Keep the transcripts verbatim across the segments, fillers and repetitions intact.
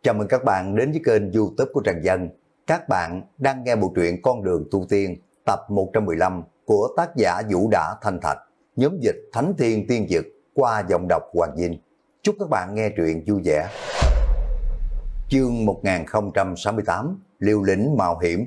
Chào mừng các bạn đến với kênh YouTube của Trần Dân. Các bạn đang nghe bộ truyện Con đường tu tiên tập một trăm mười lăm của tác giả Vũ Đã Thanh Thạch, nhóm dịch Thánh Thiên Tiên Dực qua giọng đọc Hoàng Vinh. Chúc các bạn nghe truyện vui vẻ. Chương một nghìn không trăm sáu mươi tám, Liều lĩnh mạo hiểm.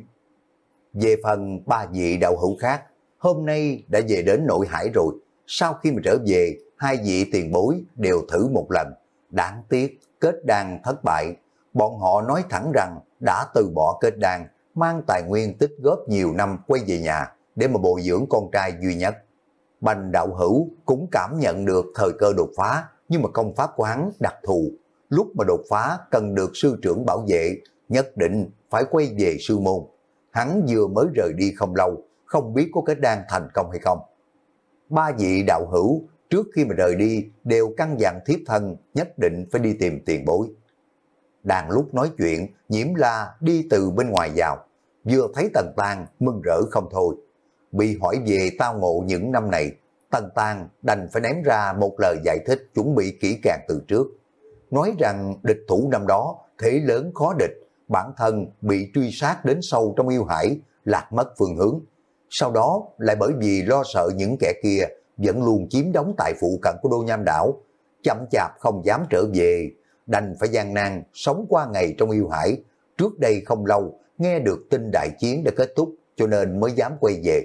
Về phần ba vị đạo hữu khác, hôm nay đã về đến nội hải rồi. Sau khi mà trở về, hai vị tiền bối đều thử một lần. Đáng tiếc, kết đan thất bại. Bọn họ nói thẳng rằng đã từ bỏ kết đan, mang tài nguyên tích góp nhiều năm quay về nhà để mà bồi dưỡng con trai duy nhất. Bành đạo hữu cũng cảm nhận được thời cơ đột phá, nhưng mà công pháp của hắn đặc thù. Lúc mà đột phá cần được sư trưởng bảo vệ, nhất định phải quay về sư môn. Hắn vừa mới rời đi không lâu, không biết có kết đan thành công hay không. Ba vị đạo hữu trước khi mà rời đi đều căn dặn thiếp thân nhất định phải đi tìm tiền bối. Đang lúc nói chuyện, Nhiễm La đi từ bên ngoài vào, vừa thấy Tần Tang mừng rỡ không thôi. Bị hỏi về tao ngộ những năm này, Tần Tang đành phải ném ra một lời giải thích chuẩn bị kỹ càng từ trước. Nói rằng địch thủ năm đó thế lớn khó địch, bản thân bị truy sát đến sâu trong yêu hải, lạc mất phương hướng. Sau đó lại bởi vì lo sợ những kẻ kia vẫn luôn chiếm đóng tại phụ cận của Đô Nham Đảo, chậm chạp không dám trở về, đành phải gian nan sống qua ngày trong yêu hải. Trước đây không lâu nghe được tin đại chiến đã kết thúc cho nên mới dám quay về.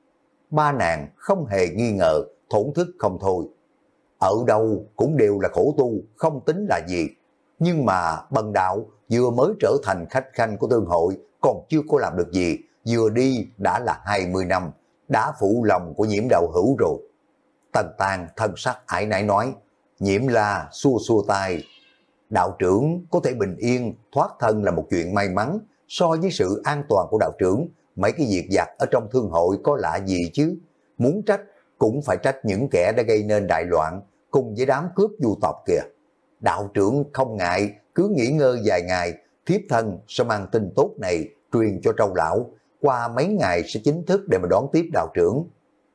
Ba nàng không hề nghi ngờ, thổn thức không thôi. Ở đâu cũng đều là khổ tu, không tính là gì. Nhưng mà Bần đạo vừa mới trở thành khách khanh của tương hội, còn chưa có làm được gì, vừa đi đã là hai mươi năm, đã phụ lòng của Nhiễm đạo hữu rồi. Tần Tang thân sắc ải nải nói. Nhiễm La xua xua tay. Đạo trưởng có thể bình yên thoát thân là một chuyện may mắn. So với sự an toàn của đạo trưởng, mấy cái việc vặt ở trong thương hội có lạ gì chứ. Muốn trách cũng phải trách những kẻ đã gây nên đại loạn cùng với đám cướp du tộc kìa. Đạo trưởng không ngại, cứ nghỉ ngơi vài ngày, thiếp thân sẽ mang tin tốt này truyền cho Trâu lão, qua mấy ngày sẽ chính thức để mà đón tiếp đạo trưởng.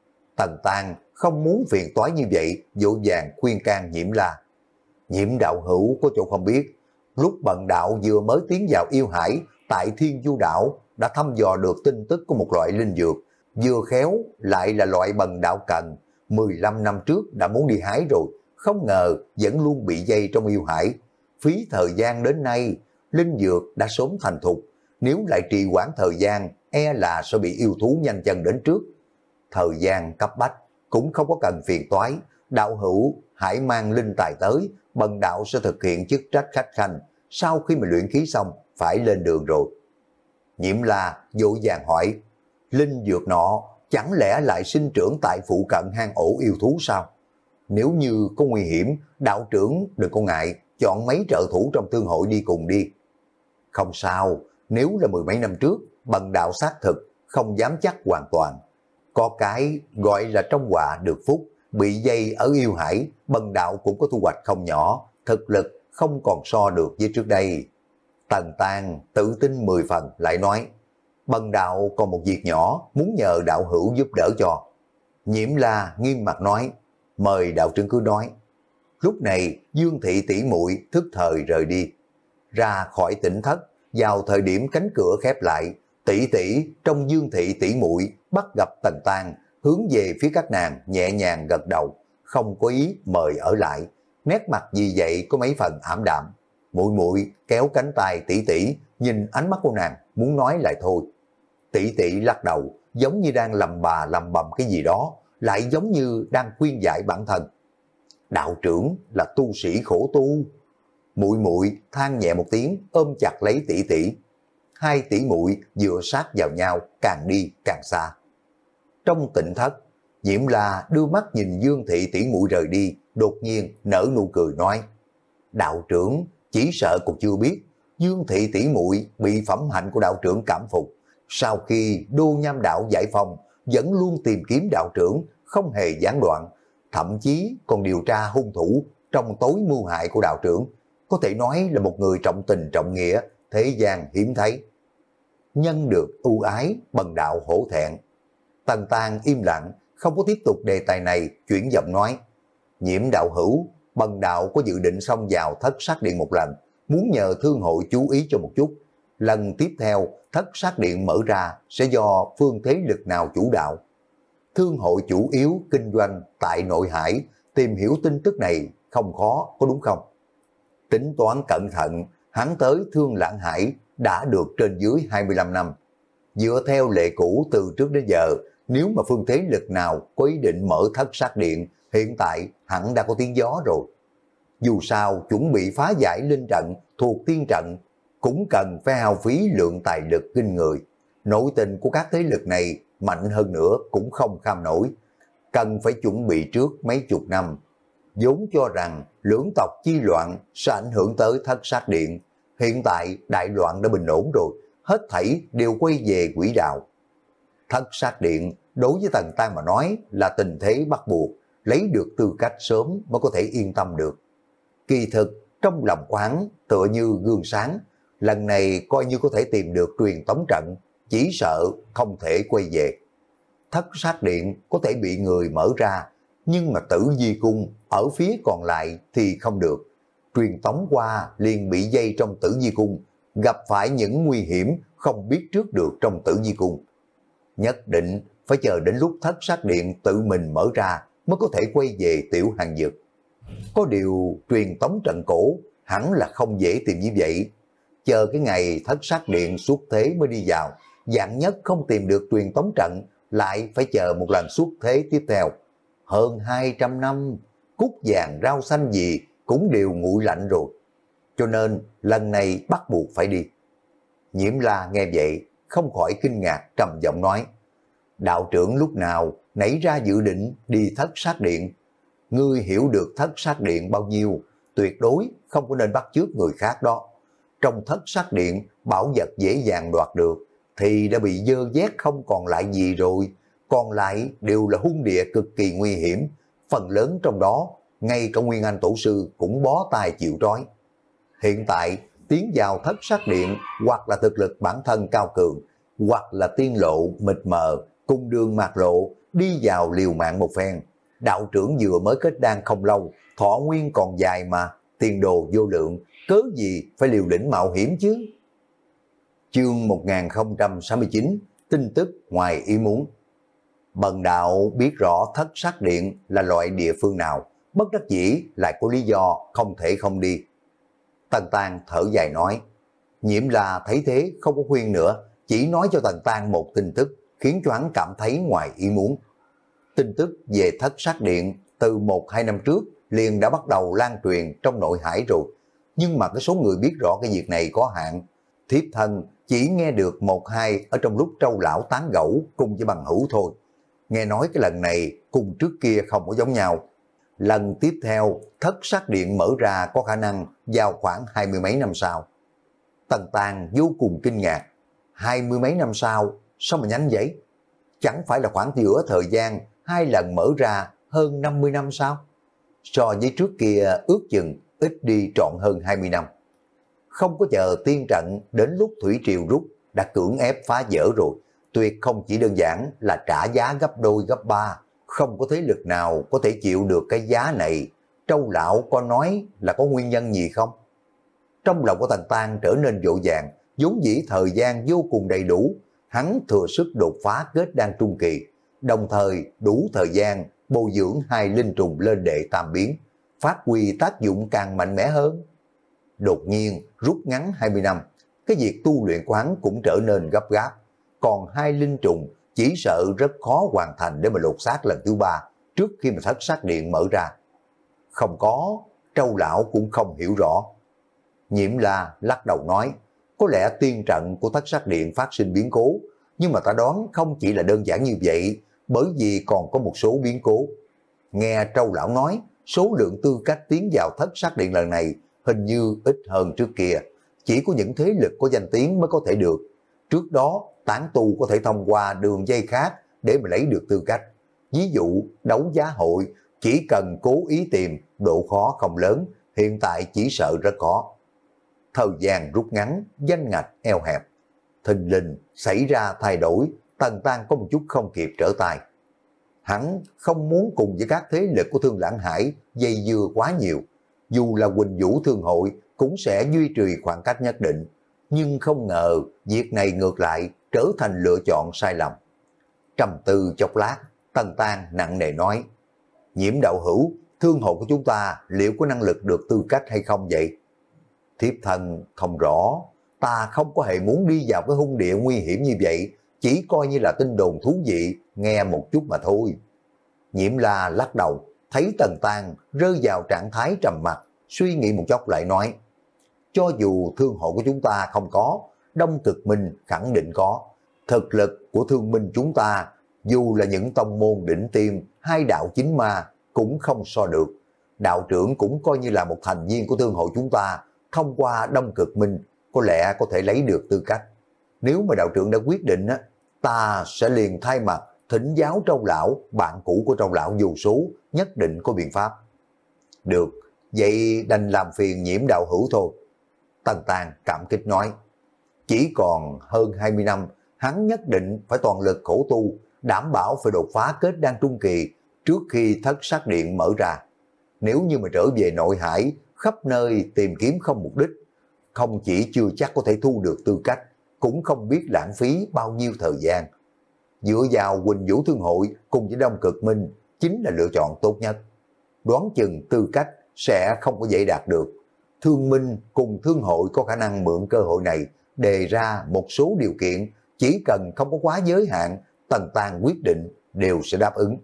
Tần Tang không muốn phiền toái như vậy, vội vàng khuyên can Nhiễm La. Nhiễm đạo hữu có chỗ không biết, lúc Bần đạo vừa mới tiến vào yêu hải tại Thiên Du đảo đã thăm dò được tin tức của một loại linh dược, vừa khéo lại là loại Bần đạo cần, mười lăm năm trước đã muốn đi hái rồi, không ngờ vẫn luôn bị dây trong yêu hải. Phí thời gian đến nay, linh dược đã sớm thành thục, nếu lại trì hoãn thời gian e là sẽ bị yêu thú nhanh chân đến trước. Thời gian cấp bách cũng không có cần phiền toái, đạo hữu hãy mang linh tài tới, Bần đạo sẽ thực hiện chức trách khách khanh, sau khi mà luyện khí xong phải lên đường rồi. Nhiễm La vội vàng hỏi, linh dược nọ chẳng lẽ lại sinh trưởng tại phụ cận hang ổ yêu thú sao? Nếu như có nguy hiểm, đạo trưởng đừng có ngại, chọn mấy trợ thủ trong thương hội đi cùng đi. Không sao, nếu là mười mấy năm trước, Bần đạo xác thực, không dám chắc hoàn toàn. Có cái gọi là trong họa được phúc, bị dây ở yêu hải, Bần đạo cũng có thu hoạch không nhỏ, thực lực không còn so được với trước đây. Tần Tang tự tin mười phần lại nói, Bần đạo còn một việc nhỏ muốn nhờ đạo hữu giúp đỡ cho. Nhiễm La nghiêm mặt nói, mời đạo trưởng cứ nói. Lúc này Dương thị tỷ muội thức thời rời đi, ra khỏi tỉnh thất. Vào thời điểm cánh cửa khép lại, tỷ tỷ trong Dương thị tỷ muội bắt gặp Tần Tang, hướng về phía các nàng nhẹ nhàng gật đầu, không có ý mời ở lại. Nét mặt vì vậy có mấy phần ảm đạm. Muội muội kéo cánh tay tỷ tỷ, nhìn ánh mắt của nàng muốn nói lại thôi. Tỷ tỷ lắc đầu, giống như đang lầm bà lầm bầm cái gì đó, lại giống như đang khuyên giải bản thân. Đạo trưởng là tu sĩ khổ tu. Muội muội than nhẹ một tiếng, ôm chặt lấy tỷ tỷ. Hai tỷ muội vừa sát vào nhau, càng đi càng xa. Trong tỉnh thất, Nhiễm La đưa mắt nhìn Dương thị tỷ muội rời đi, đột nhiên nở nụ cười nói, đạo trưởng chỉ sợ còn chưa biết, Dương thị tỷ muội bị phẩm hạnh của đạo trưởng cảm phục. Sau khi Đô Nham đảo giải phóng, vẫn luôn tìm kiếm đạo trưởng, không hề gián đoạn, thậm chí còn điều tra hung thủ trong tối mưu hại của đạo trưởng. Có thể nói là một người trọng tình trọng nghĩa, thế gian hiếm thấy. Nhân được ưu ái, Bần đạo hổ thẹn. Tần Tang im lặng, không có tiếp tục đề tài này, chuyển giọng nói, Nhiễm đạo hữu, Bần đạo có dự định xông vào thất sát điện một lần, muốn nhờ thương hội chú ý cho một chút. Lần tiếp theo thất sát điện mở ra sẽ do phương thế lực nào chủ đạo. Thương hội chủ yếu kinh doanh tại nội hải, tìm hiểu tin tức này không khó, có đúng không? Tính toán cẩn thận, hắn tới Thương Lãng Hải đã được trên dưới hai mươi lăm năm. Dựa theo lệ cũ từ trước đến giờ, nếu mà phương thế lực nào có ý định mở thất sát điện, hiện tại hẳn đã có tiếng gió rồi. Dù sao, chuẩn bị phá giải linh trận thuộc tiên trận cũng cần phải hao phí lượng tài lực kinh người. Nội tình của các thế lực này mạnh hơn nữa cũng không kham nổi. Cần phải chuẩn bị trước mấy chục năm. Vốn cho rằng lưỡng tộc chi loạn sẽ ảnh hưởng tới thất sát điện. Hiện tại đại loạn đã bình ổn rồi, hết thảy đều quay về quỹ đạo. Thất sát điện đối với Tần Tăng mà nói là tình thế bắt buộc, lấy được tư cách sớm mới có thể yên tâm được. Kỳ thực trong lòng của hắn tựa như gương sáng, lần này coi như có thể tìm được truyền tống trận, chỉ sợ không thể quay về. Thất sát điện có thể bị người mở ra, nhưng mà Tử Di Cung ở phía còn lại thì không được. Truyền tống qua liền bị dây trong Tử Di Cung, gặp phải những nguy hiểm không biết trước được trong Tử Di Cung. Nhất định phải chờ đến lúc thất sát điện tự mình mở ra mới có thể quay về Tiểu Hàng Dực. Có điều truyền tống trận cổ hẳn là không dễ tìm như vậy. Chờ cái ngày thất sát điện xuất thế mới đi vào, dạng nhất không tìm được truyền tống trận, lại phải chờ một lần xuất thế tiếp theo. Hơn hai trăm năm, cúc vàng rau xanh gì cũng đều nguội lạnh rồi. Cho nên lần này bắt buộc phải đi. Nhiễm La nghe vậy, không khỏi kinh ngạc trầm giọng nói. Đạo trưởng lúc nào nảy ra dự định đi thất sát điện? Ngươi hiểu được thất sát điện bao nhiêu, tuyệt đối không có nên bắt chước người khác đó. Trong thất sát điện, bảo vật dễ dàng đoạt được, thì đã bị dơ vét không còn lại gì rồi. Còn lại đều là hung địa cực kỳ nguy hiểm, phần lớn trong đó, ngay cả Nguyên Anh Tổ Sư cũng bó tay chịu trói. Hiện tại, tiến vào thất sát điện, hoặc là thực lực bản thân cao cường, hoặc là tiên lộ mịt mờ, cung đường mạc lộ, đi vào liều mạng một phen. Đạo trưởng vừa mới kết đan không lâu, thọ nguyên còn dài mà, tiền đồ vô lượng, cớ gì phải liều lĩnh mạo hiểm chứ? Chương một nghìn không trăm sáu mươi chín, tin tức ngoài ý muốn. Bần đạo biết rõ thất sát điện là loại địa phương nào, bất đắc dĩ lại có lý do không thể không đi. Tần Tăng thở dài nói, Nhiễm La thấy thế không có khuyên nữa, chỉ nói cho Tần Tăng một tin tức, khiến cho hắn cảm thấy ngoài ý muốn. Tin tức về thất sát điện từ một hai năm trước liền đã bắt đầu lan truyền trong nội hải rồi, nhưng mà cái số người biết rõ cái việc này có hạn. Thiếp thân chỉ nghe được một hai ở trong lúc Trâu lão tán gẫu cùng với bằng hữu thôi. Nghe nói cái lần này cùng trước kia không có giống nhau. Lần tiếp theo thất sát điện mở ra có khả năng vào khoảng hai mươi mấy năm sau. Tần Tăng vô cùng kinh ngạc. Hai mươi mấy năm sau, sao mà nhanh vậy? Chẳng phải là khoảng giữa thời gian hai lần mở ra hơn năm mươi năm sao? So với trước kia ước chừng ít đi trọn hơn hai mươi năm. Không có chờ tiên trận đến lúc thủy triều rút đã cưỡng ép phá vỡ rồi. Tuyệt không chỉ đơn giản là trả giá gấp đôi gấp ba. Không có thế lực nào có thể chịu được cái giá này. Trâu lão có nói là có nguyên nhân gì không? Trong lòng của Tần Tăng trở nên vội vàng, vốn dĩ thời gian vô cùng đầy đủ. Hắn thừa sức đột phá kết đan trung kỳ, đồng thời đủ thời gian bồi dưỡng hai linh trùng lên đệ tam biến, phát huy tác dụng càng mạnh mẽ hơn. Đột nhiên rút ngắn hai mươi năm, cái việc tu luyện của hắn cũng trở nên gấp gáp. Còn hai linh trùng chỉ sợ rất khó hoàn thành để mà lột xác lần thứ ba trước khi mà thất sát điện mở ra. Không có, Trâu lão cũng không hiểu rõ. Nhiễm La lắc đầu nói, có lẽ tiên trận của thất sát điện phát sinh biến cố, nhưng mà ta đoán không chỉ là đơn giản như vậy, bởi vì còn có một số biến cố. Nghe Trâu lão nói, số lượng tư cách tiến vào thất sát điện lần này hình như ít hơn trước kia, chỉ có những thế lực có danh tiếng mới có thể được. Trước đó, tán tu có thể thông qua đường dây khác để mà lấy được tư cách. Ví dụ, đấu giá hội, chỉ cần cố ý tìm, độ khó không lớn, hiện tại chỉ sợ rất khó. Thời gian rút ngắn, danh ngạch eo hẹp. Thình lình xảy ra thay đổi, Tần Tăng có một chút không kịp trở tay. Hắn không muốn cùng với các thế lực của Thương Lãng Hải dây dưa quá nhiều. Dù là Quỳnh Vũ Thương Hội cũng sẽ duy trì khoảng cách nhất định. Nhưng không ngờ việc này ngược lại trở thành lựa chọn sai lầm. Trầm tư chốc lát, Tần Tang nặng nề nói, Nhiễm đạo hữu, thương hội của chúng ta liệu có năng lực được tư cách hay không vậy? Thiếp thân không rõ, ta không có hề muốn đi vào cái hung địa nguy hiểm như vậy, chỉ coi như là tin đồn thú vị, nghe một chút mà thôi. Nhiễm La lắc đầu, thấy Tần Tang rơi vào trạng thái trầm mặc, suy nghĩ một chốc lại nói, cho dù thương hội của chúng ta không có, Đông Cực Minh khẳng định có. Thực lực của thương minh chúng ta, dù là những tông môn đỉnh tiêm, hai đạo chính ma cũng không so được. Đạo trưởng cũng coi như là một thành viên của thương hội chúng ta, thông qua Đông Cực Minh có lẽ có thể lấy được tư cách. Nếu mà đạo trưởng đã quyết định, ta sẽ liền thay mặt thỉnh giáo Trâu lão, bạn cũ của Trâu lão dù số, nhất định có biện pháp. Được, vậy đành làm phiền Nhiễm đạo hữu thôi. Tần Tang cảm kích nói, chỉ còn hơn hai mươi năm, hắn nhất định phải toàn lực khổ tu, đảm bảo phải đột phá kết đan trung kỳ trước khi thất sát điện mở ra. Nếu như mà trở về nội hải, khắp nơi tìm kiếm không mục đích, không chỉ chưa chắc có thể thu được tư cách, cũng không biết lãng phí bao nhiêu thời gian. Dựa vào Quỳnh Vũ Thương hội cùng với Đông Cực Minh chính là lựa chọn tốt nhất. Đoán chừng tư cách sẽ không có dễ đạt được. Thương Minh cùng Thương hội có khả năng mượn cơ hội này đề ra một số điều kiện, chỉ cần không có quá giới hạn, Tần Tang quyết định đều sẽ đáp ứng.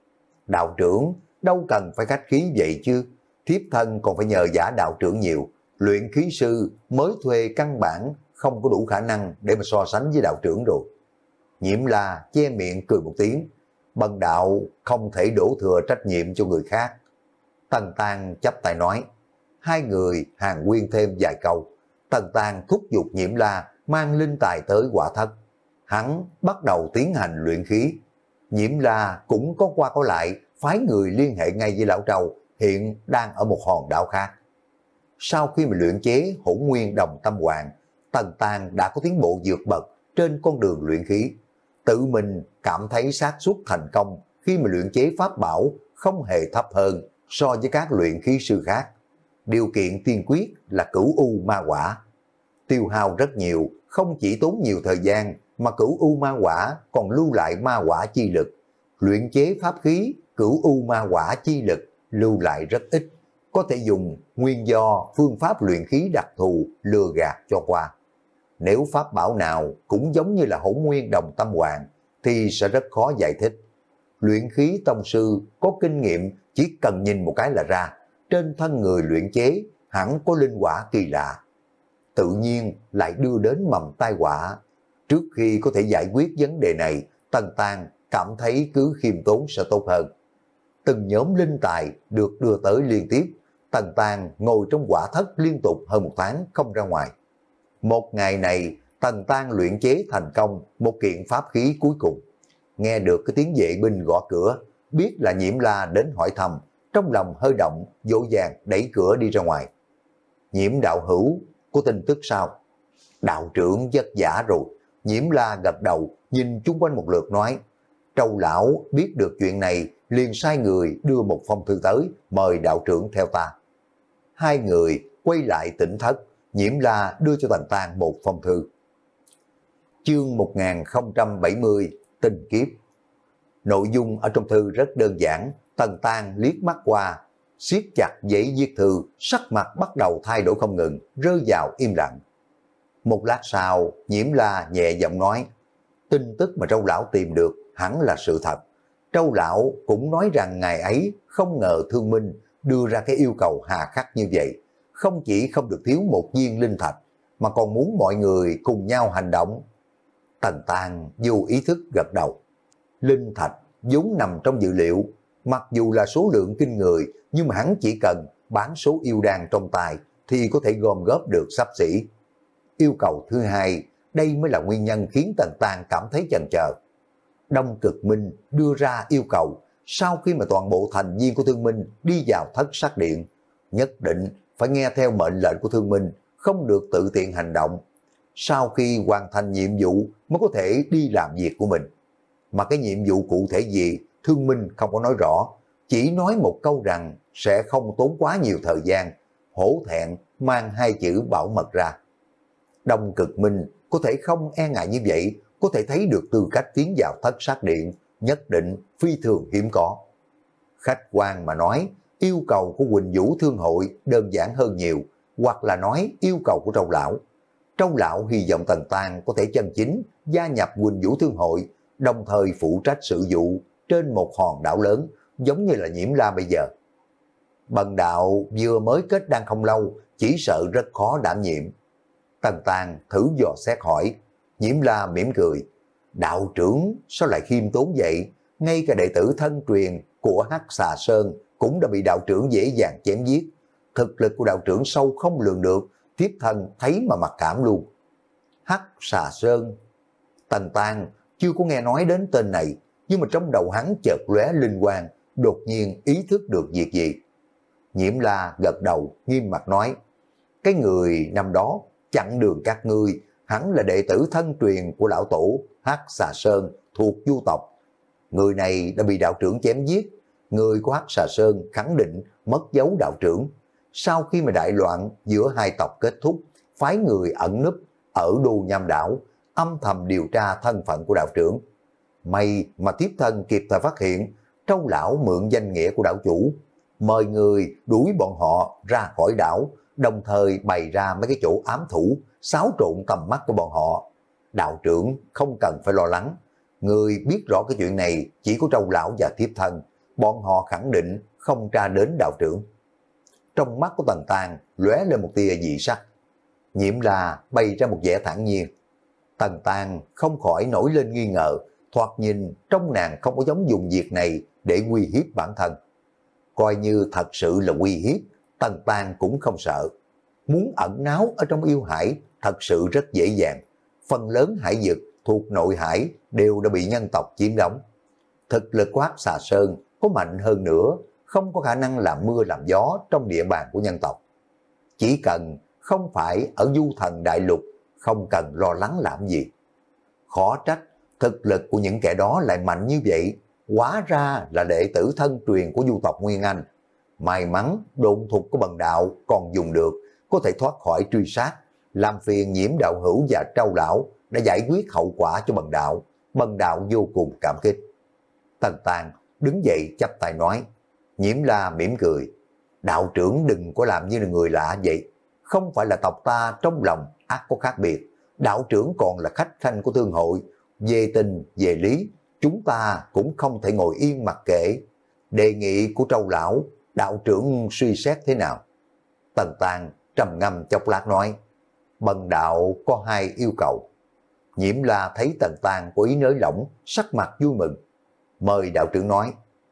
Đạo trưởng đâu cần phải khách khí vậy chứ, thiếp thân còn phải nhờ giả đạo trưởng nhiều, luyện khí sư mới thuê căn bản không có đủ khả năng để mà so sánh với đạo trưởng rồi. Nhiễm La che miệng cười một tiếng, bần đạo không thể đổ thừa trách nhiệm cho người khác. Tần Tang chắp tay nói, hai người hàn huyên thêm vài câu. Tần Tang thúc giục Nhiễm La mang linh tài tới quả thất. Hắn bắt đầu tiến hành luyện khí. Nhiễm La cũng có qua có lại, phái người liên hệ ngay với Lão Trâu, hiện đang ở một hòn đảo khác. Sau khi mà luyện chế Hỗn Nguyên Đồng Tâm Hoàng, Tần Tang đã có tiến bộ vượt bậc trên con đường luyện khí. Tự mình cảm thấy xác suất thành công khi mà luyện chế pháp bảo không hề thấp hơn so với các luyện khí sư khác. Điều kiện tiên quyết là cửu u ma quả. Tiêu hao rất nhiều, không chỉ tốn nhiều thời gian, mà cửu u ma quả còn lưu lại ma quả chi lực. Luyện chế pháp khí, cửu u ma quả chi lực lưu lại rất ít, có thể dùng nguyên do phương pháp luyện khí đặc thù lừa gạt cho qua. Nếu pháp bảo nào cũng giống như là Hỗn Nguyên Đồng Tâm Hoàng thì sẽ rất khó giải thích. Luyện khí tông sư có kinh nghiệm chỉ cần nhìn một cái là ra, trên thân người luyện chế hẳn có linh quả kỳ lạ. Tự nhiên lại đưa đến mầm tai họa. Trước khi có thể giải quyết vấn đề này, Tần Tang cảm thấy cứ khiêm tốn sẽ tốt hơn. Từng nhóm linh tài được đưa tới liên tiếp, Tần Tang ngồi trong quả thất liên tục hơn một tháng không ra ngoài. Một ngày này, Tần Tang luyện chế thành công một kiện pháp khí cuối cùng. Nghe được cái tiếng vệ binh gõ cửa, biết là Nhiễm La đến hỏi thăm, trong lòng hơi động, dỗ dàng đẩy cửa đi ra ngoài. Nhiễm đạo hữu, có tin tức sao? Đạo trưởng vất vả rồi. Nhiễm La gật đầu, nhìn chung quanh một lượt nói, Trâu lão biết được chuyện này, liền sai người đưa một phong thư tới, mời đạo trưởng theo ta. Hai người quay lại tỉnh thất, Nhiễm La đưa cho Tần Tang một phong thư. Chương một nghìn không trăm bảy mươi, Tình kiếp. Nội dung ở trong thư rất đơn giản, Tần Tang liếc mắt qua, siết chặt giấy viết thư, sắc mặt bắt đầu thay đổi không ngừng, rơi vào im lặng. Một lát sau, Nhiễm La nhẹ giọng nói, tin tức mà Trâu lão tìm được hẳn là sự thật. Trâu lão cũng nói rằng ngày ấy không ngờ Thương Minh đưa ra cái yêu cầu hà khắc như vậy, không chỉ không được thiếu một viên linh thạch, mà còn muốn mọi người cùng nhau hành động. Tần Tang vô ý thức gật đầu. Linh thạch vốn nằm trong dự liệu, mặc dù là số lượng kinh người, nhưng mà hắn chỉ cần bán số yêu đan trong tay thì có thể gom góp được xấp xỉ. Yêu cầu thứ hai, đây mới là nguyên nhân khiến Tần Tang cảm thấy chần chờ. Đông Cực Minh đưa ra yêu cầu, sau khi mà toàn bộ thành viên của Thương Minh đi vào thất sát điện, nhất định phải nghe theo mệnh lệnh của Thương Minh, không được tự tiện hành động. Sau khi hoàn thành nhiệm vụ mới có thể đi làm việc của mình. Mà cái nhiệm vụ cụ thể gì, Thương Minh không có nói rõ, chỉ nói một câu rằng sẽ không tốn quá nhiều thời gian, hổ thẹn mang hai chữ bảo mật ra. Đông Cực Minh có thể không e ngại như vậy, có thể thấy được tư cách tiến vào thất sát điện, nhất định phi thường hiếm có. Khách quan mà nói, yêu cầu của Quỳnh Vũ Thương Hội đơn giản hơn nhiều, hoặc là nói yêu cầu của Trâu Lão. Trâu Lão hy vọng Tần Tang có thể chân chính gia nhập Quỳnh Vũ Thương Hội, đồng thời phụ trách sự vụ trên một hòn đảo lớn, giống như là Nhiễm La bây giờ. Bần đạo vừa mới kết đan không lâu, chỉ sợ rất khó đảm nhiệm. Tần Tang thử dò xét hỏi. Nhiễm La mỉm cười. Đạo trưởng sao lại khiêm tốn vậy? Ngay cả đệ tử thân truyền của Hắc Xà Sơn cũng đã bị đạo trưởng dễ dàng chém giết. Thực lực của đạo trưởng sâu không lường được, thiếp thân thấy mà mặc cảm luôn. Hắc Xà Sơn. Tần Tang chưa có nghe nói đến tên này, nhưng mà trong đầu hắn chợt lóe linh quang, đột nhiên ý thức được việc gì. Nhiễm La gật đầu, nghiêm mặt nói, cái người năm đó chặn đường các ngươi, hắn là đệ tử thân truyền của lão tổ Hắc Xà Sơn thuộc du tộc. Người này đã bị đạo trưởng chém giết, người của Hắc Xà Sơn khẳng định mất dấu đạo trưởng. Sau khi mà đại loạn giữa hai tộc kết thúc, phái người ẩn núp ở Đô Nham Đảo, âm thầm điều tra thân phận của đạo trưởng. May mà tiếp thân kịp thời phát hiện, Trâu Lão mượn danh nghĩa của đảo chủ, mời người đuổi bọn họ ra khỏi đảo, đồng thời bày ra mấy cái chỗ ám thủ, xáo trộn tầm mắt của bọn họ. Đạo trưởng không cần phải lo lắng, người biết rõ cái chuyện này chỉ có Trâu Lão và tiếp thân, bọn họ khẳng định không tra đến đạo trưởng. Trong mắt của Tần Tang lóe lên một tia dị sắc. Nhiễm La bày ra một vẻ thản nhiên. Tần Tang không khỏi nổi lên nghi ngờ, thoạt nhìn trong nàng không có giống dùng việc này để uy hiếp bản thân. Coi như thật sự là uy hiếp, Tần Tang cũng không sợ. Muốn ẩn náu ở trong yêu hải thật sự rất dễ dàng. Phần lớn hải vực thuộc nội hải đều đã bị nhân tộc chiếm đóng. Thực lực của Hắc Xà Sơn có mạnh hơn nữa, không có khả năng làm mưa làm gió trong địa bàn của nhân tộc. Chỉ cần không phải ở du thần đại lục, không cần lo lắng làm gì. Khó trách thực lực của những kẻ đó lại mạnh như vậy, hóa ra là đệ tử thân truyền của du tộc Nguyên Anh. May mắn độn thuật của bần đạo còn dùng được, có thể thoát khỏi truy sát, làm phiền Nhiễm đạo hữu và Trâu Lão đã giải quyết hậu quả cho bần đạo. Bần đạo vô cùng cảm kích. Tần Tang đứng dậy chắp tay nói. Nhiễm La mỉm cười. Đạo trưởng đừng có làm như là người lạ vậy. Không phải là tộc ta trong lòng ác có khác biệt. Đạo trưởng còn là khách khanh của thương hội. Về tình, về lý, chúng ta cũng không thể ngồi yên mặc kệ. Đề nghị của Trâu Lão, đạo trưởng suy xét thế nào? Tần Tang trầm ngâm chốc lát nói. Bần đạo có hai yêu cầu. Nhiễm La thấy Tần Tang có ý nới lỏng, sắc mặt vui mừng. Mời đạo trưởng nói.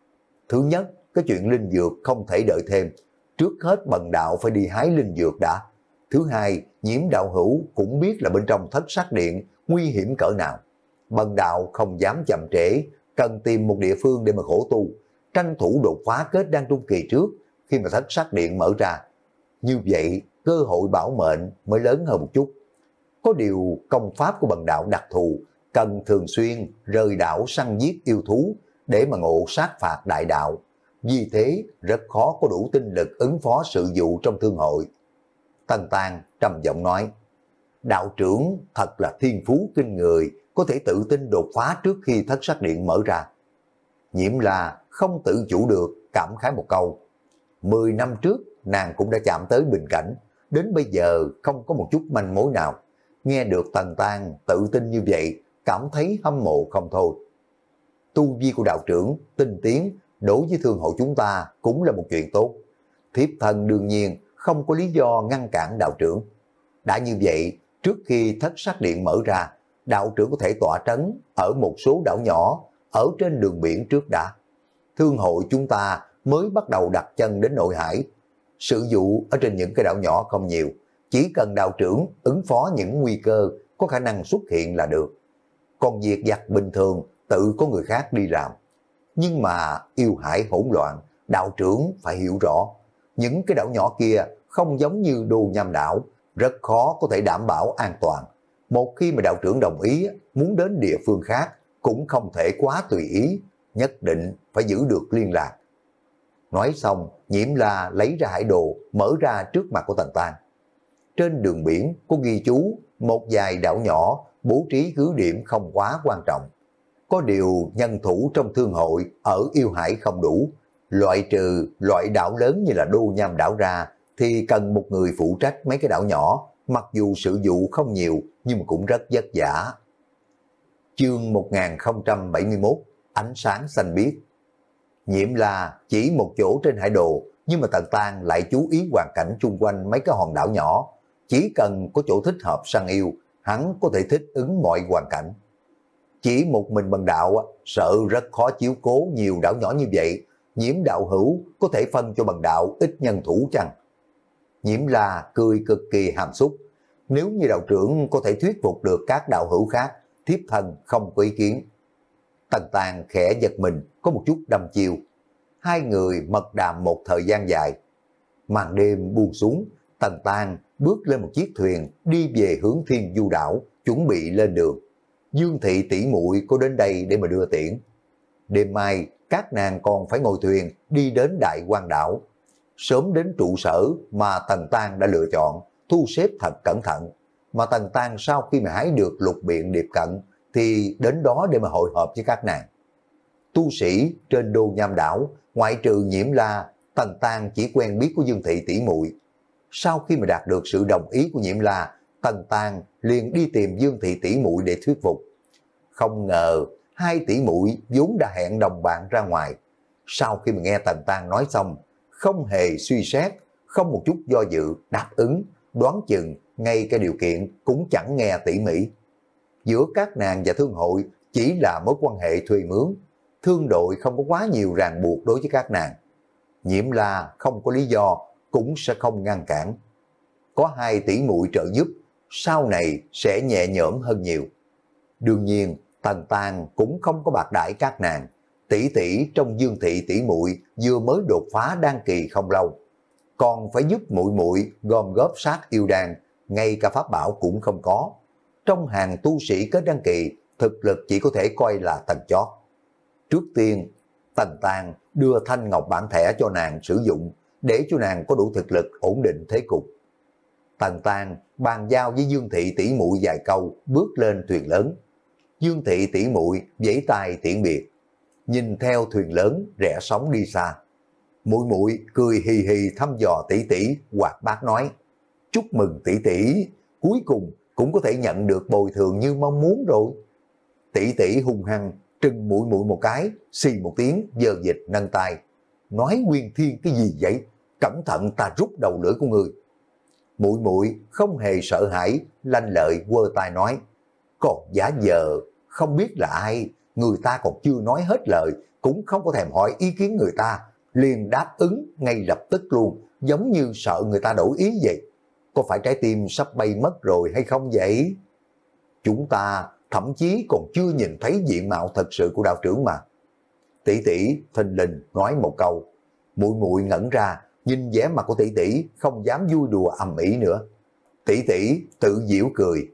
Thứ nhất, cái chuyện linh dược không thể đợi thêm. Trước hết bần đạo phải đi hái linh dược đã. Thứ hai, Nhiễm đạo hữu cũng biết là bên trong thất sát điện nguy hiểm cỡ nào. Bần đạo không dám chậm trễ, cần tìm một địa phương để mà khổ tu, tranh thủ đột phá kết đan trung kỳ trước khi mà thất sát điện mở ra. Như vậy, cơ hội bảo mệnh mới lớn hơn một chút. Có điều công pháp của bần đạo đặc thù, cần thường xuyên rời đảo săn giết yêu thú để mà ngộ sát phạt đại đạo. Vì thế rất khó có đủ tinh lực ứng phó sự vụ trong thương hội. Tần Tang trầm giọng nói, đạo trưởng thật là thiên phú kinh người, có thể tự tin đột phá trước khi thất sát điện mở ra. Nhiễm La không tự chủ được, cảm khái một câu. Mười năm trước nàng cũng đã chạm tới bình cảnh, đến bây giờ không có một chút manh mối nào. Nghe được Tần Tang tự tin như vậy, cảm thấy hâm mộ không thôi. Tu vi của đạo trưởng tinh tiến đối với thương hội chúng ta cũng là một chuyện tốt. Thiếp thân đương nhiên không có lý do ngăn cản đạo trưởng. Đã như vậy, trước khi thất sát điện mở ra, đạo trưởng có thể tọa trấn ở một số đảo nhỏ ở trên đường biển trước đã. Thương hội chúng ta mới bắt đầu đặt chân đến nội hải. Sự vụ ở trên những cái đảo nhỏ không nhiều, chỉ cần đạo trưởng ứng phó những nguy cơ có khả năng xuất hiện là được. Còn việc giặt bình thường tự có người khác đi làm. Nhưng mà yêu hải hỗn loạn, đạo trưởng phải hiểu rõ. Những cái đảo nhỏ kia không giống như Đô Nham Đảo, rất khó có thể đảm bảo an toàn. Một khi mà đạo trưởng đồng ý muốn đến địa phương khác, cũng không thể quá tùy ý, nhất định phải giữ được liên lạc. Nói xong, Nhiễm La lấy ra hải đồ, mở ra trước mặt của Tần Tang. trên đường biển có ghi chú một vài đảo nhỏ bố trí cứ điểm không quá quan trọng. Có điều nhân thủ trong thương hội ở yêu hải không đủ, loại trừ loại đảo lớn như là Đô Nham đảo ra thì cần một người phụ trách mấy cái đảo nhỏ, mặc dù sự vụ không nhiều nhưng mà cũng rất vất vả. Chương một nghìn không trăm bảy mươi mốt, ánh sáng xanh biếc. Nhiễm là chỉ một chỗ trên hải đồ, nhưng mà Tần Tang lại chú ý hoàn cảnh chung quanh mấy cái hòn đảo nhỏ. Chỉ cần có chỗ thích hợp săn yêu, hắn có thể thích ứng mọi hoàn cảnh. Chỉ một mình bằng đạo, sợ rất khó chiếu cố nhiều đảo nhỏ như vậy. Nhiễm đạo hữu có thể phân cho bằng đạo ít nhân thủ chăng? Nhiễm là cười cực kỳ hàm xúc. Nếu như đạo trưởng có thể thuyết phục được các đạo hữu khác, thiếp thân không có ý kiến. Tần Tang khẽ giật mình, có một chút đăm chiêu. Hai người mật đàm một thời gian dài. Màn đêm buông xuống, Tần Tang bước lên một chiếc thuyền đi về hướng Thiên Du đảo, chuẩn bị lên đường. Dương thị tỷ muội có đến đây để mà đưa tiễn. Đêm mai, các nàng còn phải ngồi thuyền đi đến Đại Quan đảo. Sớm đến trụ sở mà Tần Tang đã lựa chọn, thu xếp thật cẩn thận. Mà Tần Tang sau khi mà hái được lục biện điệp cận thì đến đó để mà hội họp với các nàng. Tu sĩ trên Đô Nham đảo, ngoại trừ Nhiễm La, Tần Tang chỉ quen biết của Dương thị tỷ muội. Sau khi mà đạt được sự đồng ý của Nhiễm La, Tần Tang liền đi tìm Dương thị tỷ muội để thuyết phục. Không ngờ hai tỷ muội vốn đã hẹn đồng bạn ra ngoài. Sau khi mà nghe Tần Tang nói xong, không hề suy xét, không một chút do dự, đáp ứng, đoán chừng ngay cái điều kiện cũng chẳng nghe tỉ mỉ. Giữa các nàng và thương hội chỉ là mối quan hệ thuê mướn, thương đội không có quá nhiều ràng buộc đối với các nàng. Nhiễm La không có lý do cũng sẽ không ngăn cản. Có hai tỷ muội trợ giúp, sau này sẽ nhẹ nhõm hơn nhiều. Đương nhiên, Tần Tang cũng không có bạc đãi các nàng. Tỷ tỷ trong Dương thị tỷ muội vừa mới đột phá đan kỳ không lâu, còn phải giúp muội muội gom góp sát yêu đan, ngay cả pháp bảo cũng không có. Trong hàng tu sĩ kết đan kỳ, thực lực chỉ có thể coi là tầng chót. Trước tiên, Tần Tang đưa thanh ngọc bản thẻ cho nàng sử dụng, để cho nàng có đủ thực lực ổn định thế cục. Tần Tang bàn giao với Dương thị tỷ muội vài câu, bước lên thuyền lớn. Dương thị tỷ muội vẫy tay tiễn biệt, nhìn theo thuyền lớn rẽ sóng đi xa. Muội muội cười hì hì thăm dò tỷ tỷ, hoạt bát nói: chúc mừng tỷ tỷ, cuối cùng cũng có thể nhận được bồi thường như mong muốn rồi. Tỷ tỷ hung hăng trừng muội muội một cái, xì một tiếng, dơ dịch nâng tay, nói: Nguyên Thiên cái gì vậy? Cẩn thận ta rút đầu lưỡi của người. Muội muội không hề sợ hãi, lanh lợi quơ tay nói: còn giả vờ không biết là ai, người ta còn chưa nói hết lời, cũng không có thèm hỏi ý kiến người ta, liền đáp ứng ngay lập tức luôn, giống như sợ người ta đổi ý vậy. Có phải trái tim sắp bay mất rồi hay không vậy? Chúng ta thậm chí còn chưa nhìn thấy diện mạo thật sự của đạo trưởng mà. Tỷ tỷ thình lình nói một câu. Muội muội ngẩn ra, nhìn vẻ mặt của tỷ tỷ không dám vui đùa ầm ĩ nữa. Tỷ tỷ tự giễu cười: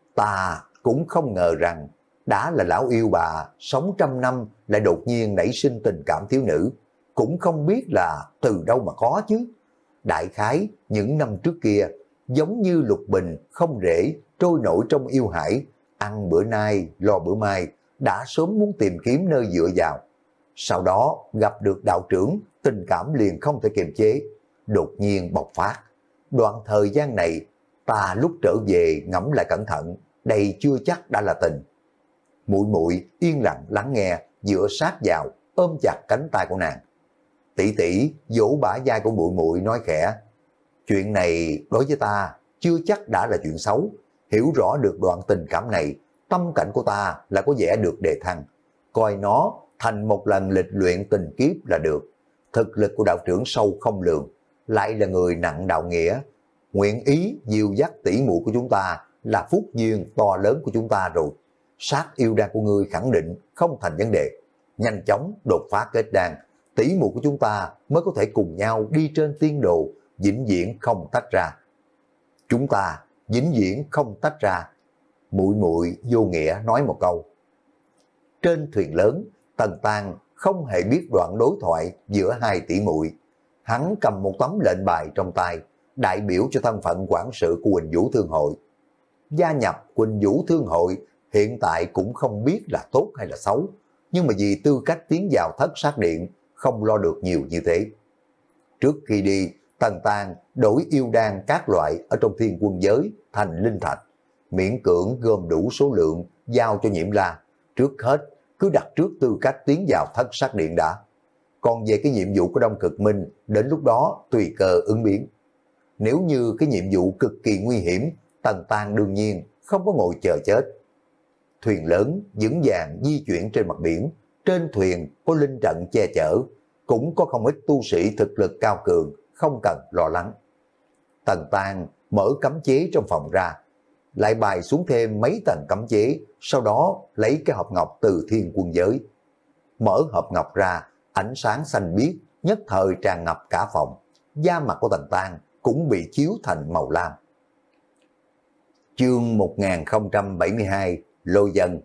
ta cũng không ngờ rằng đã là lão yêu bà sống trăm năm lại đột nhiên nảy sinh tình cảm thiếu nữ, cũng không biết là từ đâu mà có chứ. Đại khái những năm trước kia, giống như lục bình không rễ trôi nổi trong yêu hải, ăn bữa nay lo bữa mai, đã sớm muốn tìm kiếm nơi dựa vào. Sau đó gặp được đạo trưởng, tình cảm liền không thể kiềm chế, đột nhiên bộc phát. Đoạn thời gian này, ta lúc trở về ngẫm lại cẩn thận, đây chưa chắc đã là tình. Muội muội yên lặng lắng nghe, dựa sát vào, ôm chặt cánh tay của nàng. Tỷ tỷ vỗ bả vai của muội muội nói khẽ: chuyện này đối với ta chưa chắc đã là chuyện xấu. Hiểu rõ được đoạn tình cảm này, tâm cảnh của ta là có vẻ được đề thăng. Coi nó thành một lần lịch luyện tình kiếp là được. Thực lực của đạo trưởng sâu không lường, lại là người nặng đạo nghĩa. Nguyện ý dìu dắt tỷ muội của chúng ta là phúc duyên to lớn của chúng ta rồi. Sát yêu đan của ngươi khẳng định không thành vấn đề. Nhanh chóng đột phá kết đan, tỷ muội của chúng ta mới có thể cùng nhau đi trên tiên đồ, vĩnh viễn không tách ra. Chúng ta vĩnh viễn không tách ra. Muội muội vô nghĩa nói một câu. Trên thuyền lớn, Tần Tang không hề biết đoạn đối thoại giữa hai tỷ muội. Hắn cầm một tấm lệnh bài trong tay, đại biểu cho thân phận quản sự của Quỳnh Vũ Thương Hội. Gia nhập Quỳnh Vũ Thương Hội hiện tại cũng không biết là tốt hay là xấu, nhưng mà vì tư cách tiến vào thất sát điện, không lo được nhiều như thế. Trước khi đi, Tần Tang đổi yêu đan các loại ở trong thiên quân giới thành linh thạch, miễn cưỡng gom đủ số lượng giao cho Nhiễm La. Trước hết, cứ đặt trước tư cách tiến vào thất sát điện đã. Còn về cái nhiệm vụ của Đông Cực Minh, đến lúc đó tùy cơ ứng biến. Nếu như cái nhiệm vụ cực kỳ nguy hiểm, Tần Tang đương nhiên không có ngồi chờ chết. Thuyền lớn vững vàng di chuyển trên mặt biển, trên thuyền có linh trận che chở, cũng có không ít tu sĩ thực lực cao cường, không cần lo lắng. Tần Tang mở cấm chế trong phòng ra, lại bài xuống thêm mấy tầng cấm chế, sau đó lấy cái hộp ngọc từ thiên quân giới. Mở hộp ngọc ra, ánh sáng xanh biếc nhất thời tràn ngập cả phòng, da mặt của Tần Tang cũng bị chiếu thành màu lam. Chương một nghìn không trăm bảy mươi hai, Lôi Dân.